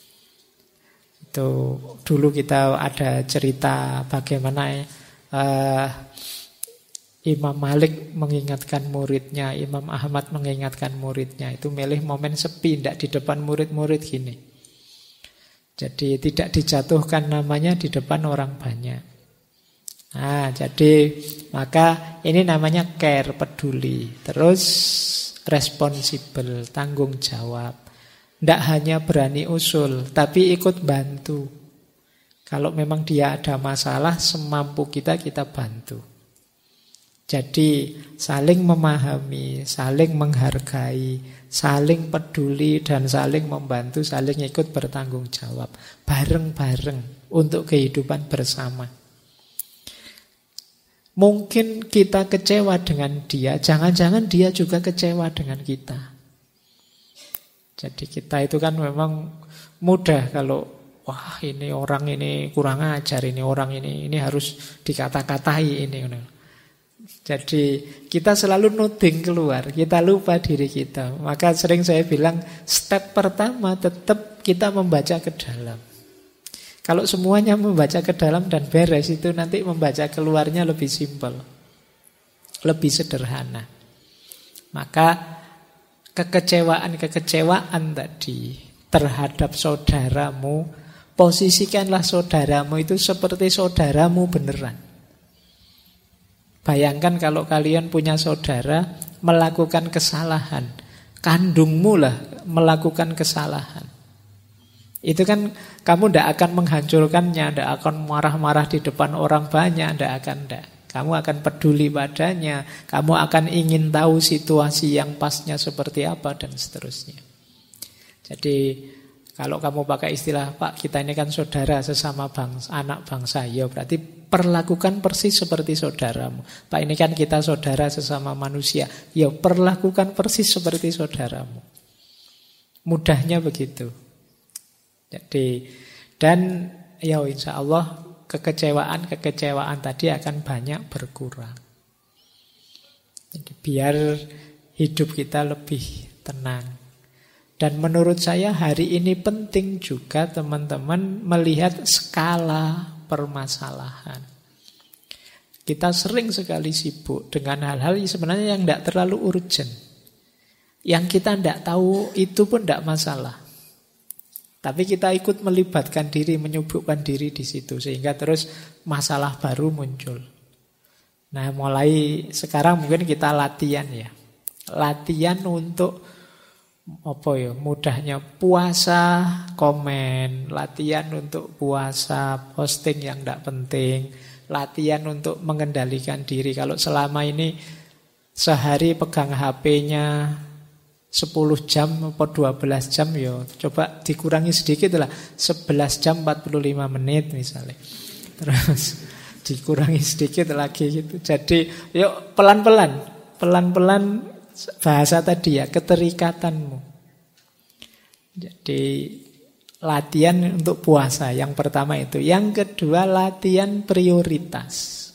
Itu dulu kita ada cerita bagaimana Imam Malik mengingatkan muridnya, Imam Ahmad mengingatkan muridnya. Itu milih momen sepi, tidak di depan murid-murid gini. Jadi tidak dijatuhkan namanya di depan orang banyak. Nah, jadi maka ini namanya care, peduli. Terus responsible, tanggung jawab. Tidak hanya berani usul, tapi ikut bantu. Kalau memang dia ada masalah, semampu kita bantu. Jadi saling memahami, saling menghargai, saling peduli dan saling membantu, saling ikut bertanggung jawab. Bareng-bareng untuk kehidupan bersama. Mungkin kita kecewa dengan dia, jangan-jangan dia juga kecewa dengan kita. Jadi kita itu kan memang mudah kalau wah ini orang ini kurang ajar, ini orang ini harus dikata-katai ini. Jadi kita selalu nuding keluar, kita lupa diri kita. Maka sering saya bilang step pertama tetap kita membaca ke dalam. Kalau semuanya membaca ke dalam dan beres, itu nanti membaca keluarnya lebih simpel, lebih sederhana. Maka kekecewaan tadi terhadap saudaramu, posisikanlah saudaramu itu seperti saudaramu beneran. Bayangkan kalau kalian punya saudara melakukan kesalahan, kandungmu lah melakukan kesalahan. Itu kan kamu tidak akan menghancurkannya, tidak akan marah-marah di depan orang banyak, tidak. Kamu akan peduli padanya, kamu akan ingin tahu situasi yang pasnya seperti apa dan seterusnya. Jadi kalau kamu pakai istilah, Pak kita ini kan saudara sesama bangsa, anak bangsa, ya berarti perlakukan persis seperti saudaramu. Pak ini kan kita saudara sesama manusia, ya perlakukan persis seperti saudaramu. Mudahnya begitu. Jadi dan ya insya Allah kekecewaan tadi akan banyak berkurang. Jadi biar hidup kita lebih tenang. Dan menurut saya hari ini penting juga teman-teman melihat skala permasalahan. Kita sering sekali sibuk dengan hal-hal sebenarnya yang tidak terlalu urgent. Yang kita tidak tahu itu pun tidak masalah. Tapi kita ikut melibatkan diri, menyibukkan diri di situ. Sehingga terus masalah baru muncul. Nah mulai sekarang mungkin kita latihan ya. Latihan untuk mudahnya puasa komen. Latihan untuk puasa posting yang tidak penting. Latihan untuk mengendalikan diri. Kalau selama ini sehari pegang HP-nya 10 jam atau 12 jam ya coba dikurangi sedikit lah, 11 jam 45 menit misalnya. Terus dikurangi sedikit lagi gitu. Jadi yuk pelan-pelan bahasa tadi ya, keterikatanmu. Jadi latihan untuk puasa yang pertama itu. Yang kedua latihan prioritas.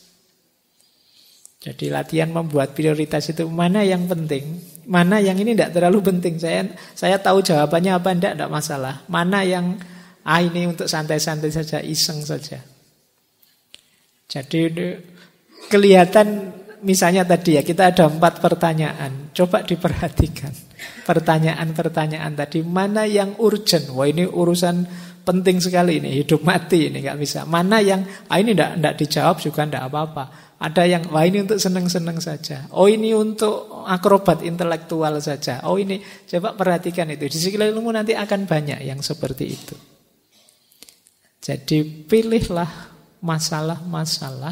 Jadi latihan membuat prioritas itu mana yang penting, mana yang ini tidak terlalu penting. Saya tahu jawabannya apa, tidak masalah. Mana yang ini untuk santai-santai saja, iseng saja. Jadi kelihatan misalnya tadi ya kita ada 4 pertanyaan. Coba diperhatikan pertanyaan-pertanyaan tadi, mana yang urgent. Wah ini urusan penting sekali ini, hidup mati ini nggak bisa. Mana yang ini tidak dijawab juga tidak apa-apa. Ada yang, wah ini untuk seneng-seneng saja. Oh ini untuk akrobat intelektual saja. Oh ini, coba perhatikan itu. Di sekelilingmu nanti akan banyak yang seperti itu. Jadi pilihlah masalah-masalah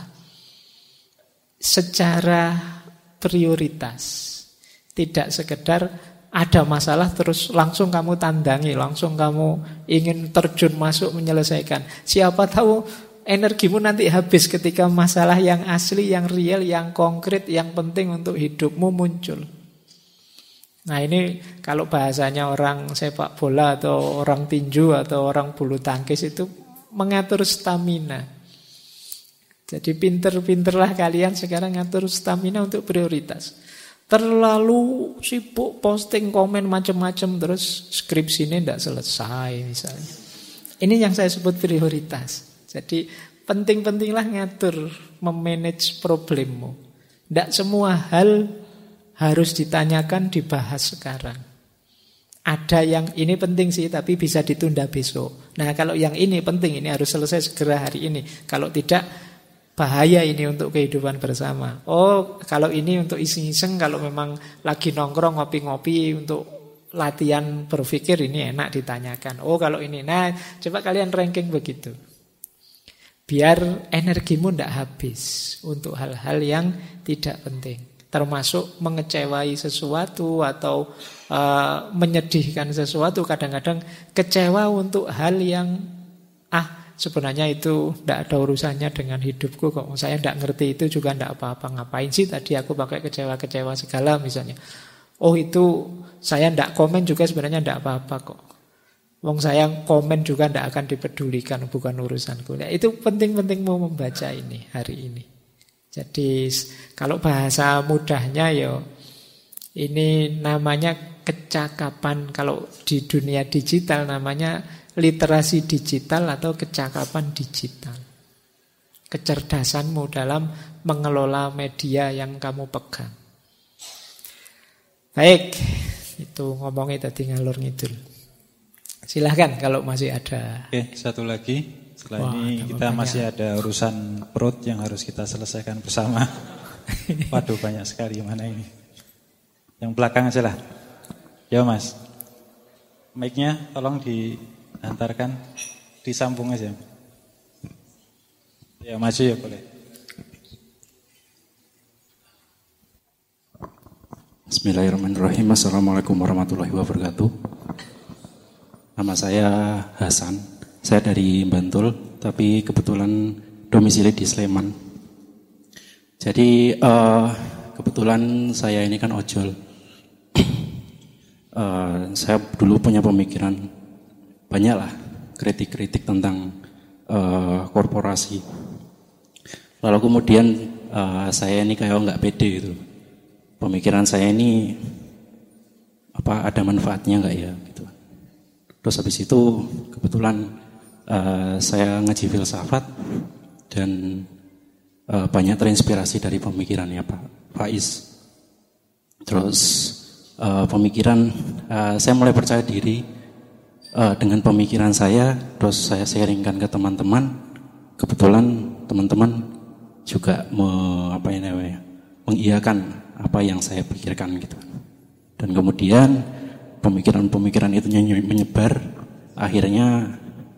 secara prioritas. Tidak sekedar ada masalah terus langsung kamu tandangi, langsung kamu ingin terjun masuk menyelesaikan. Siapa tahu energimu nanti habis ketika masalah yang asli, yang real, yang konkret, yang penting untuk hidupmu muncul. Nah ini kalau bahasanya orang sepak bola atau orang tinju atau orang bulu tangkis itu mengatur stamina. Jadi pinter-pinterlah kalian sekarang ngatur stamina untuk prioritas. Terlalu sibuk posting komen macam-macam terus skripsinya tidak selesai misalnya. Ini yang saya sebut prioritas. Jadi penting-pentinglah ngatur, memanage problemmu. Tidak semua hal harus ditanyakan, dibahas sekarang. Ada yang ini penting sih, tapi bisa ditunda besok. Nah kalau yang ini penting, ini harus selesai segera hari ini. Kalau tidak, bahaya ini untuk kehidupan bersama. Oh kalau ini untuk iseng-iseng, kalau memang lagi nongkrong, ngopi-ngopi, untuk latihan berpikir ini enak ditanyakan. Oh kalau ini, nah coba kalian ranking begitu. Biar energimu tidak habis untuk hal-hal yang tidak penting. Termasuk mengecewai sesuatu atau menyedihkan sesuatu. Kadang-kadang kecewa untuk hal yang sebenarnya itu tidak ada urusannya dengan hidupku kok. Saya tidak ngerti itu juga tidak apa-apa. Ngapain sih tadi aku pakai kecewa-kecewa segala misalnya. Oh itu saya tidak komen juga sebenarnya tidak apa-apa kok. Wong saya komen juga tidak akan dipedulikan, bukan urusanku. Nah, itu penting-pentingmu membaca ini hari ini. Jadi kalau bahasa mudahnya ini namanya kecakapan. Kalau di dunia digital namanya literasi digital atau kecakapan digital. Kecerdasanmu dalam mengelola media yang kamu pegang. Baik, itu ngomongnya tadi ngalur ngidul. Silahkan kalau masih ada. Oke, satu lagi. Setelah ini kita masih ada urusan perut yang harus kita selesaikan bersama. Waduh banyak sekali, mana ini. Yang belakang aja lah. Ya Mas. Mic-nya tolong diantarkan, disambung aja. Ya maju ya boleh. Bismillahirrahmanirrahim. Assalamualaikum warahmatullahi wabarakatuh. Nama saya Hasan, saya dari Bantul, tapi kebetulan domisili di Sleman. Jadi kebetulan saya ini kan ojol. Saya dulu punya pemikiran banyak lah, kritik-kritik tentang korporasi. Lalu kemudian saya ini kayak nggak pede gitu. Pemikiran saya ini ada manfaatnya nggak ya gitu. Terus habis itu kebetulan saya ngaji filsafat dan banyak terinspirasi dari pemikirannya Pak Faiz. Terus pemikiran saya mulai percaya diri dengan pemikiran saya, terus saya sharingkan ke teman-teman. Kebetulan teman-teman juga mengiyakan apa yang saya pikirkan gitu. Dan kemudian pemikiran-pemikiran itu menyebar. Akhirnya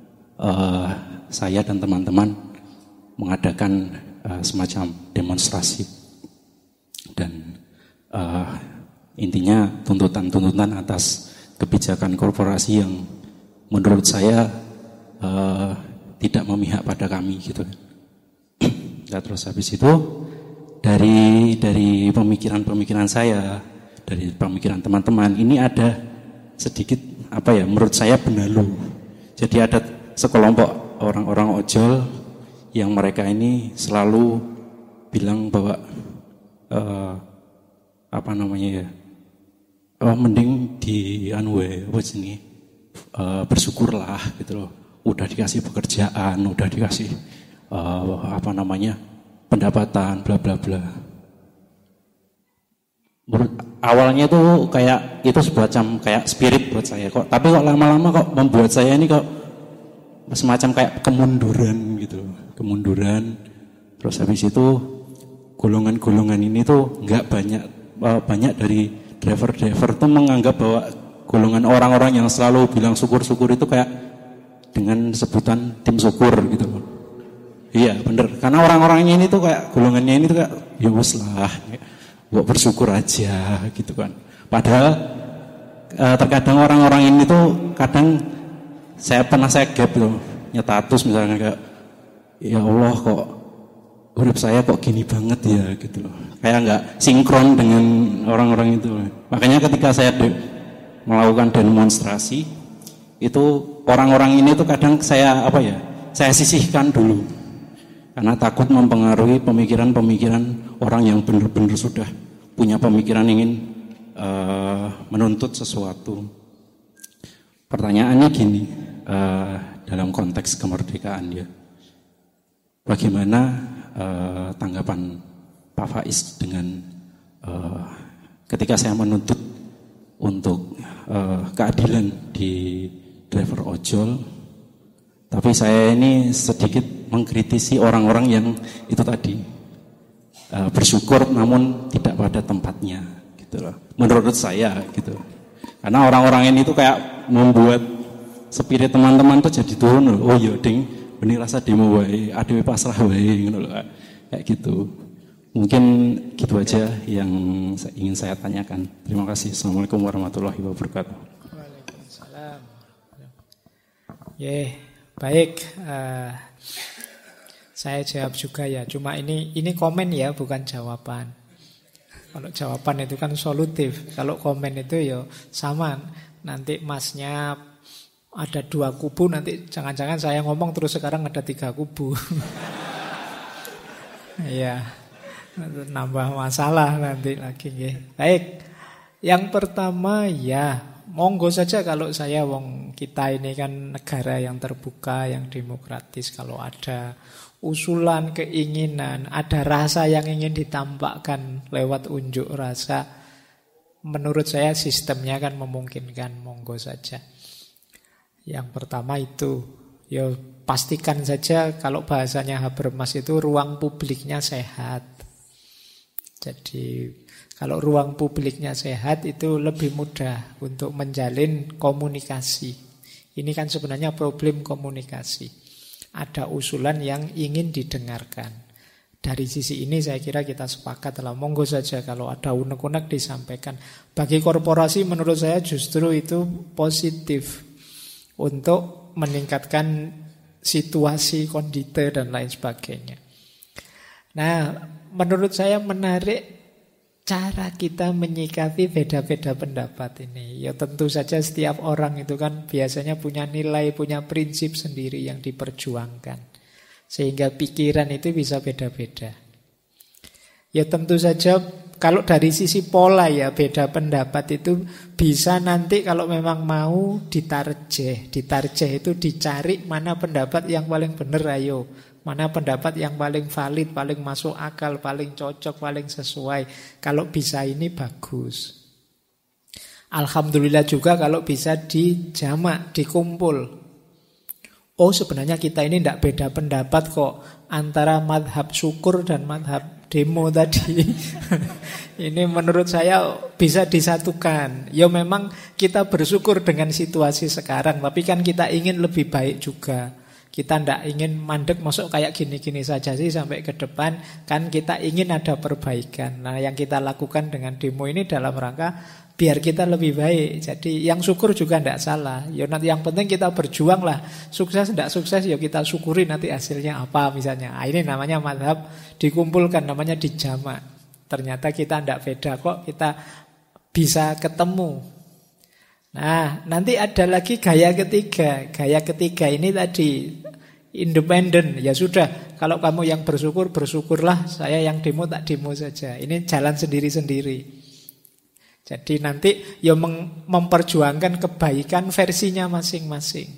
saya dan teman-teman mengadakan semacam demonstrasi. Dan intinya tuntutan-tuntutan atas kebijakan korporasi yang menurut saya tidak memihak pada kami gitu. Nah, terus habis itu dari pemikiran-pemikiran saya, dari pemikiran teman-teman, ini ada sedikit menurut saya benalu. Jadi ada sekelompok orang-orang ojol yang mereka ini selalu bilang bahwa mending bersyukurlah gitu loh. Udah dikasih pekerjaan, udah dikasih pendapatan, bla bla bla. Awalnya tuh kayak itu semacam kayak spirit buat saya kok. Tapi kok lama-lama kok membuat saya ini kok semacam kayak kemunduran gitu. Kemunduran. Terus habis itu golongan-golongan ini tuh enggak banyak dari driver-driver tuh menganggap bahwa golongan orang-orang yang selalu bilang syukur-syukur itu kayak dengan sebutan tim syukur gitu loh. Iya bener, karena orang-orang ini tuh kayak golongannya ini tuh kayak ya wes lah, buat bersyukur aja gitu kan. Padahal terkadang orang-orang ini tuh kadang saya gap loh, nyetatus misalnya kayak ya Allah kok urip saya kok gini banget ya gitu loh. Kayak nggak sinkron dengan orang-orang itu. Makanya ketika saya melakukan demonstrasi itu orang-orang ini tuh kadang saya sisihkan dulu. Karena takut mempengaruhi pemikiran-pemikiran orang yang benar-benar sudah punya pemikiran ingin menuntut sesuatu. Pertanyaannya gini, dalam konteks kemerdekaan ya, bagaimana tanggapan Pak Faiz dengan ketika saya menuntut untuk keadilan di driver ojol, tapi saya ini sedikit mengkritisi orang-orang yang itu tadi bersyukur namun tidak pada tempatnya gitu loh. Menurut saya gitu. Karena orang-orang ini tuh kayak membuat spirit teman-teman tuh jadi turun loh. Oh iya ding, benih rasa demo wae, adewe pasrah wae gitu loh. Kayak gitu. Mungkin gitu aja yang ingin saya tanyakan. Terima kasih. Assalamualaikum warahmatullahi wabarakatuh. Waalaikumsalam. Baik. Saya jawab juga ya. Cuma ini komen ya, bukan jawaban. Kalau jawaban itu kan solutif. Kalau komen itu ya sama. Nanti masnya ada 2 kubu, nanti jangan-jangan saya ngomong terus sekarang ada 3 kubu. Iya. Nambah masalah nanti lagi. Baik. Yang pertama ya, monggo saja kalau saya kita ini kan negara yang terbuka, yang demokratis. Kalau ada usulan, keinginan, ada rasa yang ingin ditampakkan lewat unjuk rasa, menurut saya sistemnya kan memungkinkan, monggo saja. Yang pertama itu, ya pastikan saja kalau bahasanya Habermas itu ruang publiknya sehat. Jadi kalau ruang publiknya sehat itu lebih mudah untuk menjalin komunikasi. Ini kan sebenarnya problem komunikasi. Ada usulan yang ingin didengarkan. Dari sisi ini saya kira kita sepakat lah, monggo saja kalau ada unek-unek disampaikan. Bagi korporasi menurut saya justru itu positif untuk meningkatkan situasi, kondite dan lain sebagainya. Nah, menurut saya menarik cara kita menyikapi beda-beda pendapat ini. Ya tentu saja setiap orang itu kan biasanya punya nilai, punya prinsip sendiri yang diperjuangkan. Sehingga pikiran itu bisa beda-beda. Ya tentu saja kalau dari sisi pola ya beda pendapat itu bisa nanti kalau memang mau ditarjeh. Ditarjeh itu dicari mana pendapat yang paling benar, ayo. Mana pendapat yang paling valid, paling masuk akal, paling cocok, paling sesuai. Kalau bisa ini bagus. Alhamdulillah juga kalau bisa dijamak, dikumpul. Oh sebenarnya kita ini tidak beda pendapat kok antara madhab syukur dan madhab demo tadi. Ini menurut saya bisa disatukan. Ya memang kita bersyukur dengan situasi sekarang, tapi kan kita ingin lebih baik juga. Kita tidak ingin mandek masuk kayak gini-gini saja sih sampai ke depan. Kan kita ingin ada perbaikan. Nah yang kita lakukan dengan demo ini dalam rangka biar kita lebih baik. Jadi yang syukur juga tidak salah. Ya nanti yang penting kita berjuang lah. Sukses tidak sukses ya kita syukuri nanti hasilnya apa misalnya. Nah, ini namanya madhab dikumpulkan, namanya dijamak. Ternyata kita tidak beda kok, kita bisa ketemu. Nah, nanti ada lagi gaya ketiga. Gaya ketiga ini tadi independen. Ya sudah, kalau kamu yang bersyukur, bersyukurlah. Saya yang demo, tak demo saja. Ini jalan sendiri-sendiri. Jadi nanti ya memperjuangkan kebaikan versinya masing-masing.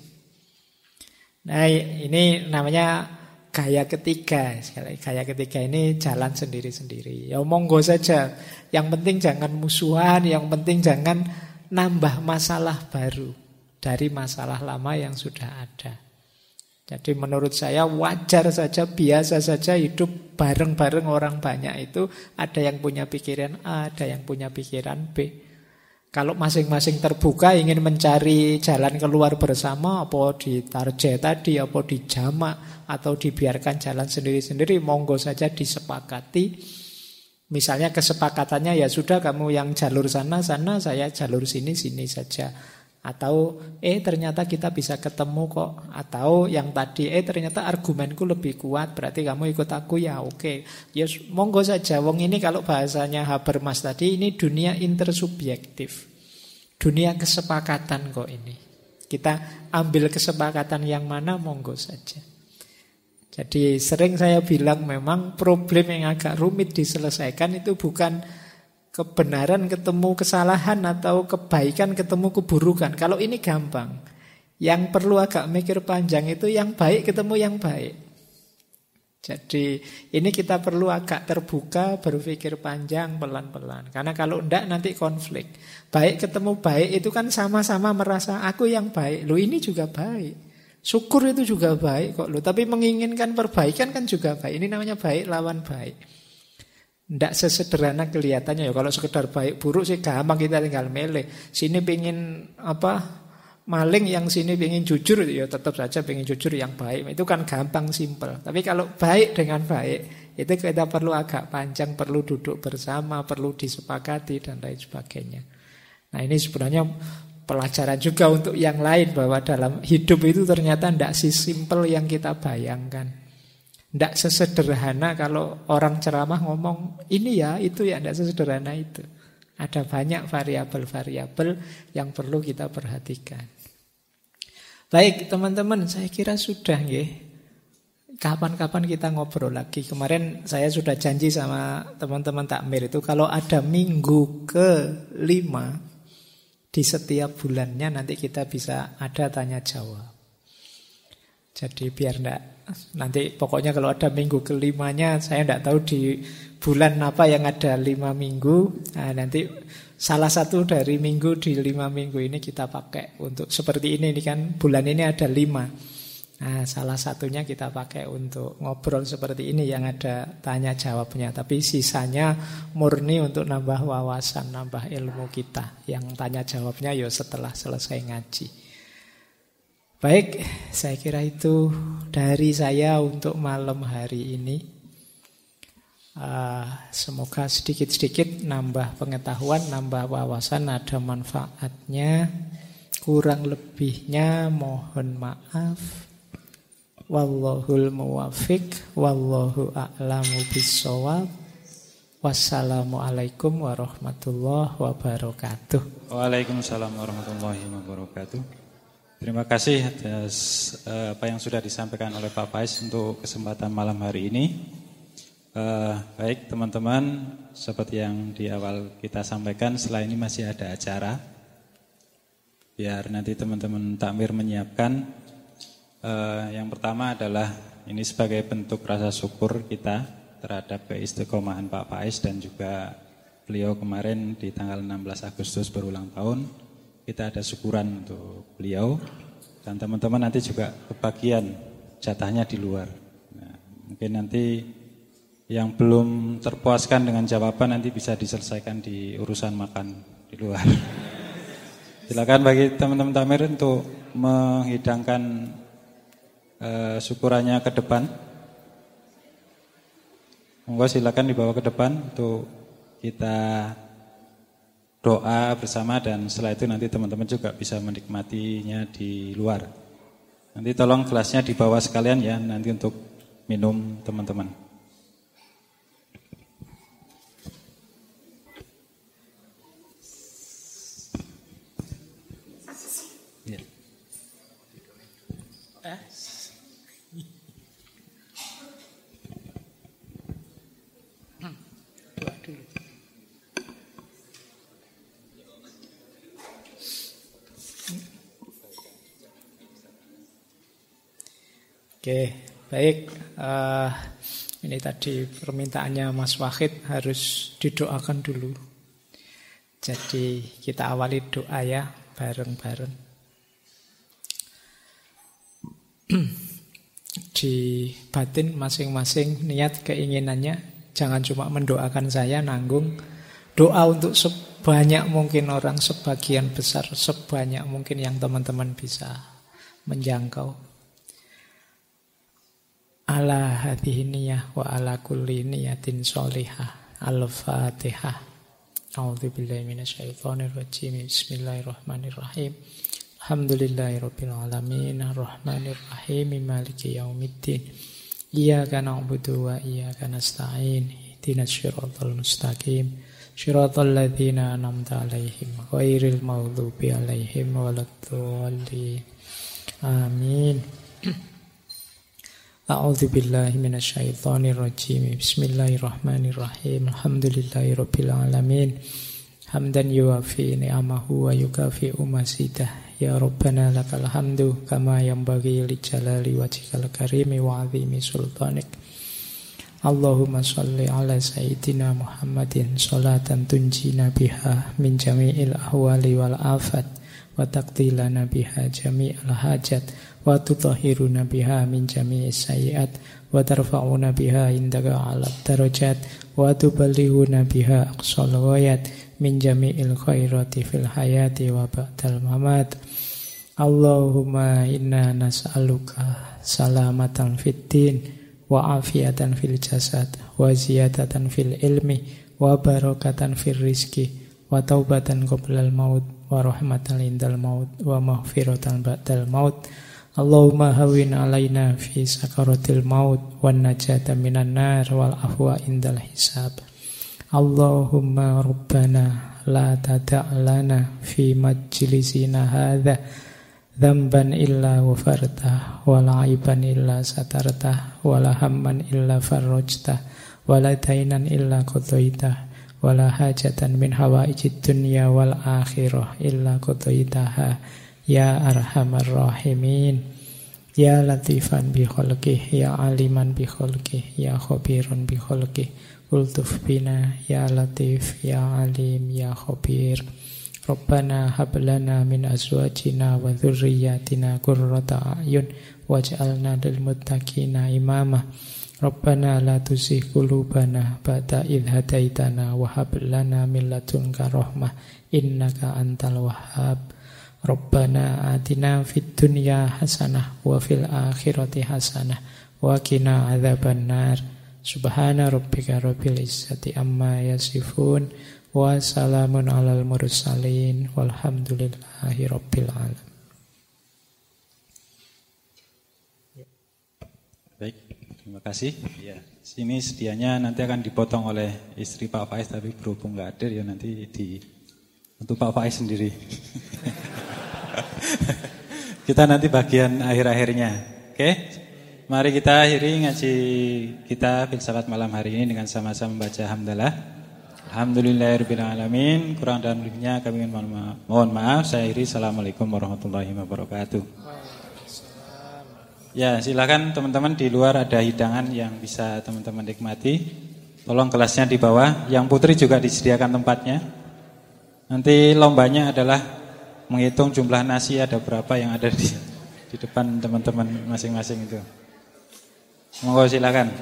Nah, ini namanya gaya ketiga. Gaya ketiga ini jalan sendiri-sendiri. Ya monggo saja. Yang penting jangan musuhan, yang penting jangan nambah masalah baru dari masalah lama yang sudah ada. Jadi menurut saya wajar saja, biasa saja hidup bareng-bareng orang banyak itu. Ada yang punya pikiran A, ada yang punya pikiran B. Kalau masing-masing terbuka ingin mencari jalan keluar bersama, apa di tarjih tadi, apa di jamak, atau dibiarkan jalan sendiri-sendiri, monggo saja disepakati. Misalnya kesepakatannya ya sudah, kamu yang jalur sana, saya jalur sini saja. Atau ternyata kita bisa ketemu kok. Atau yang tadi ternyata argumenku lebih kuat, berarti kamu ikut aku ya oke. Ya monggo saja. Wong ini kalau bahasanya Habermas tadi, ini dunia intersubjektif. Dunia kesepakatan kok ini. Kita ambil kesepakatan yang mana, monggo saja. Jadi sering saya bilang memang problem yang agak rumit diselesaikan itu bukan kebenaran ketemu kesalahan atau kebaikan ketemu keburukan. Kalau ini gampang. Yang perlu agak mikir panjang itu yang baik ketemu yang baik. Jadi ini kita perlu agak terbuka, berpikir panjang, pelan-pelan. Karena kalau enggak nanti konflik. Baik ketemu baik itu kan sama-sama merasa aku yang baik. Loh ini juga baik. Syukur itu juga baik kok loh. Tapi menginginkan perbaikan kan juga baik. Ini namanya baik lawan baik. Tidak sesederhana kelihatannya ya. Kalau sekedar baik buruk sih gampang, kita tinggal milih. Sini pengen maling, yang sini pengen jujur, ya tetap saja pengen jujur yang baik. Itu kan gampang, simpel. Tapi kalau baik dengan baik, itu kita perlu agak panjang, perlu duduk bersama, perlu disepakati dan lain sebagainya. Nah ini sebenarnya pelajaran juga untuk yang lain, bahwa dalam hidup itu ternyata tidak sesimpel yang kita bayangkan. Tidak sesederhana kalau orang ceramah ngomong ini ya, itu ya, tidak sesederhana itu. Ada banyak variabel-variabel yang perlu kita perhatikan. Baik teman-teman, saya kira sudah nggih. Kapan-kapan kita ngobrol lagi. Kemarin saya sudah janji sama teman-teman takmir itu, kalau ada minggu ke-5 di setiap bulannya nanti kita bisa ada tanya jawab. Jadi biar enggak, nanti pokoknya kalau ada minggu ke-5-nya, saya enggak tahu di bulan apa yang ada 5 minggu. Nah, nanti salah satu dari minggu di 5 minggu ini kita pakai untuk seperti ini kan, bulan ini ada 5. Nah, salah satunya kita pakai untuk ngobrol seperti ini yang ada tanya jawabnya. Tapi sisanya murni untuk nambah wawasan, nambah ilmu kita. Yang tanya jawabnya ya setelah selesai ngaji. Baik, saya kira itu dari saya untuk malam hari ini. Semoga sedikit-sedikit nambah pengetahuan, nambah wawasan, ada manfaatnya. Kurang lebihnya mohon maaf. Wallahul muwafiq, wallahu a'lamu bissawab. Wassalamualaikum warahmatullahi wabarakatuh. Waalaikumsalam warahmatullahi wabarakatuh. Terima kasih atas apa yang sudah disampaikan oleh Pak Faiz untuk kesempatan malam hari ini. Baik teman-teman, seperti yang di awal kita sampaikan, setelah ini masih ada acara. Biar nanti teman-teman takmir menyiapkan. Yang pertama adalah ini sebagai bentuk rasa syukur kita terhadap keistiqomahan Pak Faiz dan juga beliau kemarin di tanggal 16 Agustus berulang tahun. Kita ada syukuran untuk beliau dan teman-teman nanti juga kebagian jatahnya di luar. Nah, mungkin nanti yang belum terpuaskan dengan jawaban nanti bisa diselesaikan di urusan makan di luar. Silakan bagi teman-teman takmir untuk menghidangkan syukurannya ke depan. Monggo silakan dibawa ke depan untuk kita doa bersama dan setelah itu nanti teman-teman juga bisa menikmatinya di luar. Nanti tolong gelasnya dibawa sekalian ya nanti untuk minum teman-teman. Ya. Oke, baik. Ini tadi permintaannya Mas Wahid harus didoakan dulu. Jadi kita awali doa ya, bareng-bareng. Di batin masing-masing niat keinginannya. Jangan cuma mendoakan saya nanggung. Doa untuk sebanyak mungkin orang, sebagian besar, sebanyak mungkin yang teman-teman bisa menjangkau. Ala hadhihi niyah wa ala kulli niyatin sholihah. Al-Fatihah. A'udzubillahi minasyaitonir rajim. Bismillahirrahmanirrahim. Alhamdulillahirabbil alamin arrahmanir rahim maliki yaumiddin. Iyyaka na'budu wa iyyaka nasta'in. Ihdinas siratal mustaqim. Shiratal ladzina an'amta 'alaihim ghairil maghdubi 'alaihim waladdallin. Amin. A'udzu billahi minasyaitonir rajim. Bismillahirrahmanirrahim. Alhamdulillahirabbil alamin. Hamdan yuwafi ni'amahu wa yukafi'u masidah. Ya Rabbana lakal hamdu kama yanbaghi li jalali wajhikal karimi wa 'azimi sultanik. Allahumma shalli ala sayyidina Muhammadin sholatan tunjina biha min jami'il ahwali wal afat wa taqdilana biha jami'al hajat wa tutahhiruna biha min jami'is sayyi'at wa tarfa'una biha indaka 'alad darajat wa tuballighuna biha aqsal ghayat min jami'il khairati fil hayati wa ba'dal mamat. Allahumma inna nas'aluka salamatan fid din wa afiatan fil jasad wa ziyadatan fil ilmi wa barakatan fil rizki wa taubatan qoblal maut wa rahmatan indal maut wa maghfiratan ba'dal maut. Allahumma hawin alaina fi sakaratil maut wan najata minan nar wal afwa indal hisab. Allahumma rabbana la tada'lana fi majlisina hadha dzamban illa ghafartah wala aiban illa satartah wala hamman illa farajtah wala dainan illa qadaitah wala hajatan min hawaijid dunya wal akhirah illa qadaitaha ya arhamar rahimin. Ya latifan bi khalqih ya aliman bi khalqih ya khabirun bi khalqih ultuf bina ya latif ya alim ya khabir. Rabbana hab lana min azwajina wa dhurriyyatina qurrata a'yun waj'alna lil muttaqina imama. Rabbana la tuzigh qulubana ba'da idh hadaitana wa hab lana min ladunka rahmah innaka antal wahhab. Rabbana atina fid dunya hasanah wa fil akhirati hasanah wa qina adzabannar. Subhana rabbika rabbil izzati amma yasifun wa salamun alal mursalin walhamdulillahi rabbil alamin. Baik, terima kasih. Ya, sini sedianya nanti akan dipotong oleh istri Pak Faiz, tapi berhubung nggak hadir ya nanti untuk Pak Faiz sendiri. Kita nanti bagian akhir-akhirnya. Oke? Mari kita akhiri ngaji kita filsafat malam hari ini dengan sama-sama membaca hamdalah. Alhamdulillahirabbil alamin. Kurang dan lebihnya kami mohon maaf. Saya akhiri. Assalamualaikum warahmatullahi wabarakatuh. Ya, silakan teman-teman di luar ada hidangan yang bisa teman-teman nikmati. Tolong kelasnya di bawah. Yang putri juga disediakan tempatnya. Nanti lombanya adalah menghitung jumlah nasi ada berapa yang ada di depan teman-teman masing-masing itu. Monggo silakan.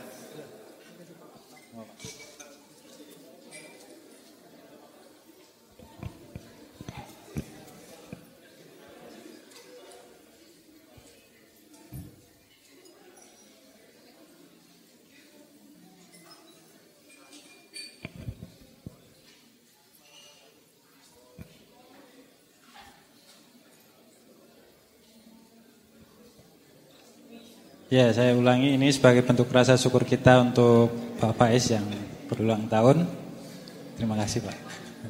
Ya, saya ulangi ini sebagai bentuk rasa syukur kita untuk Pak Faiz yang berulang tahun. Terima kasih Pak.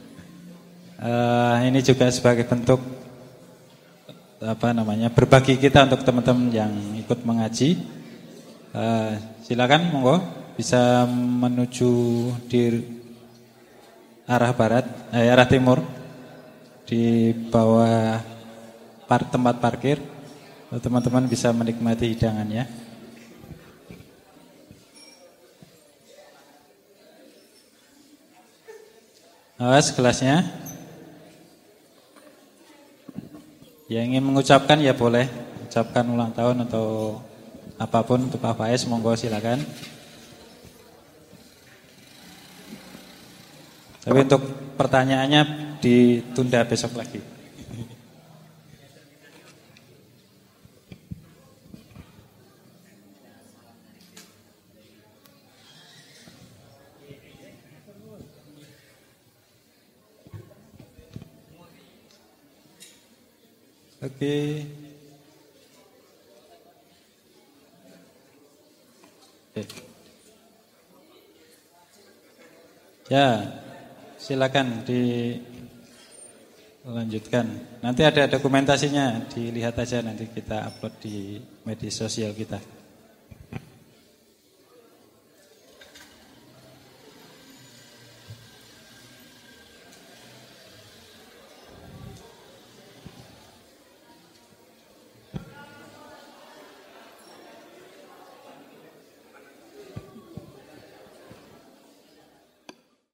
Ini juga sebagai bentuk berbagi kita untuk teman-teman yang ikut mengaji. Silakan monggo bisa menuju di arah barat, arah timur di bawah tempat parkir. Teman-teman bisa menikmati hidangannya. Awas kelasnya. Yang ingin mengucapkan ya boleh ucapkan ulang tahun atau apapun untuk Pak Faiz, monggo silakan. Tapi untuk pertanyaannya ditunda besok lagi. Oke. Ya, silakan dilanjutkan. Nanti ada dokumentasinya, dilihat aja nanti kita upload di media sosial kita.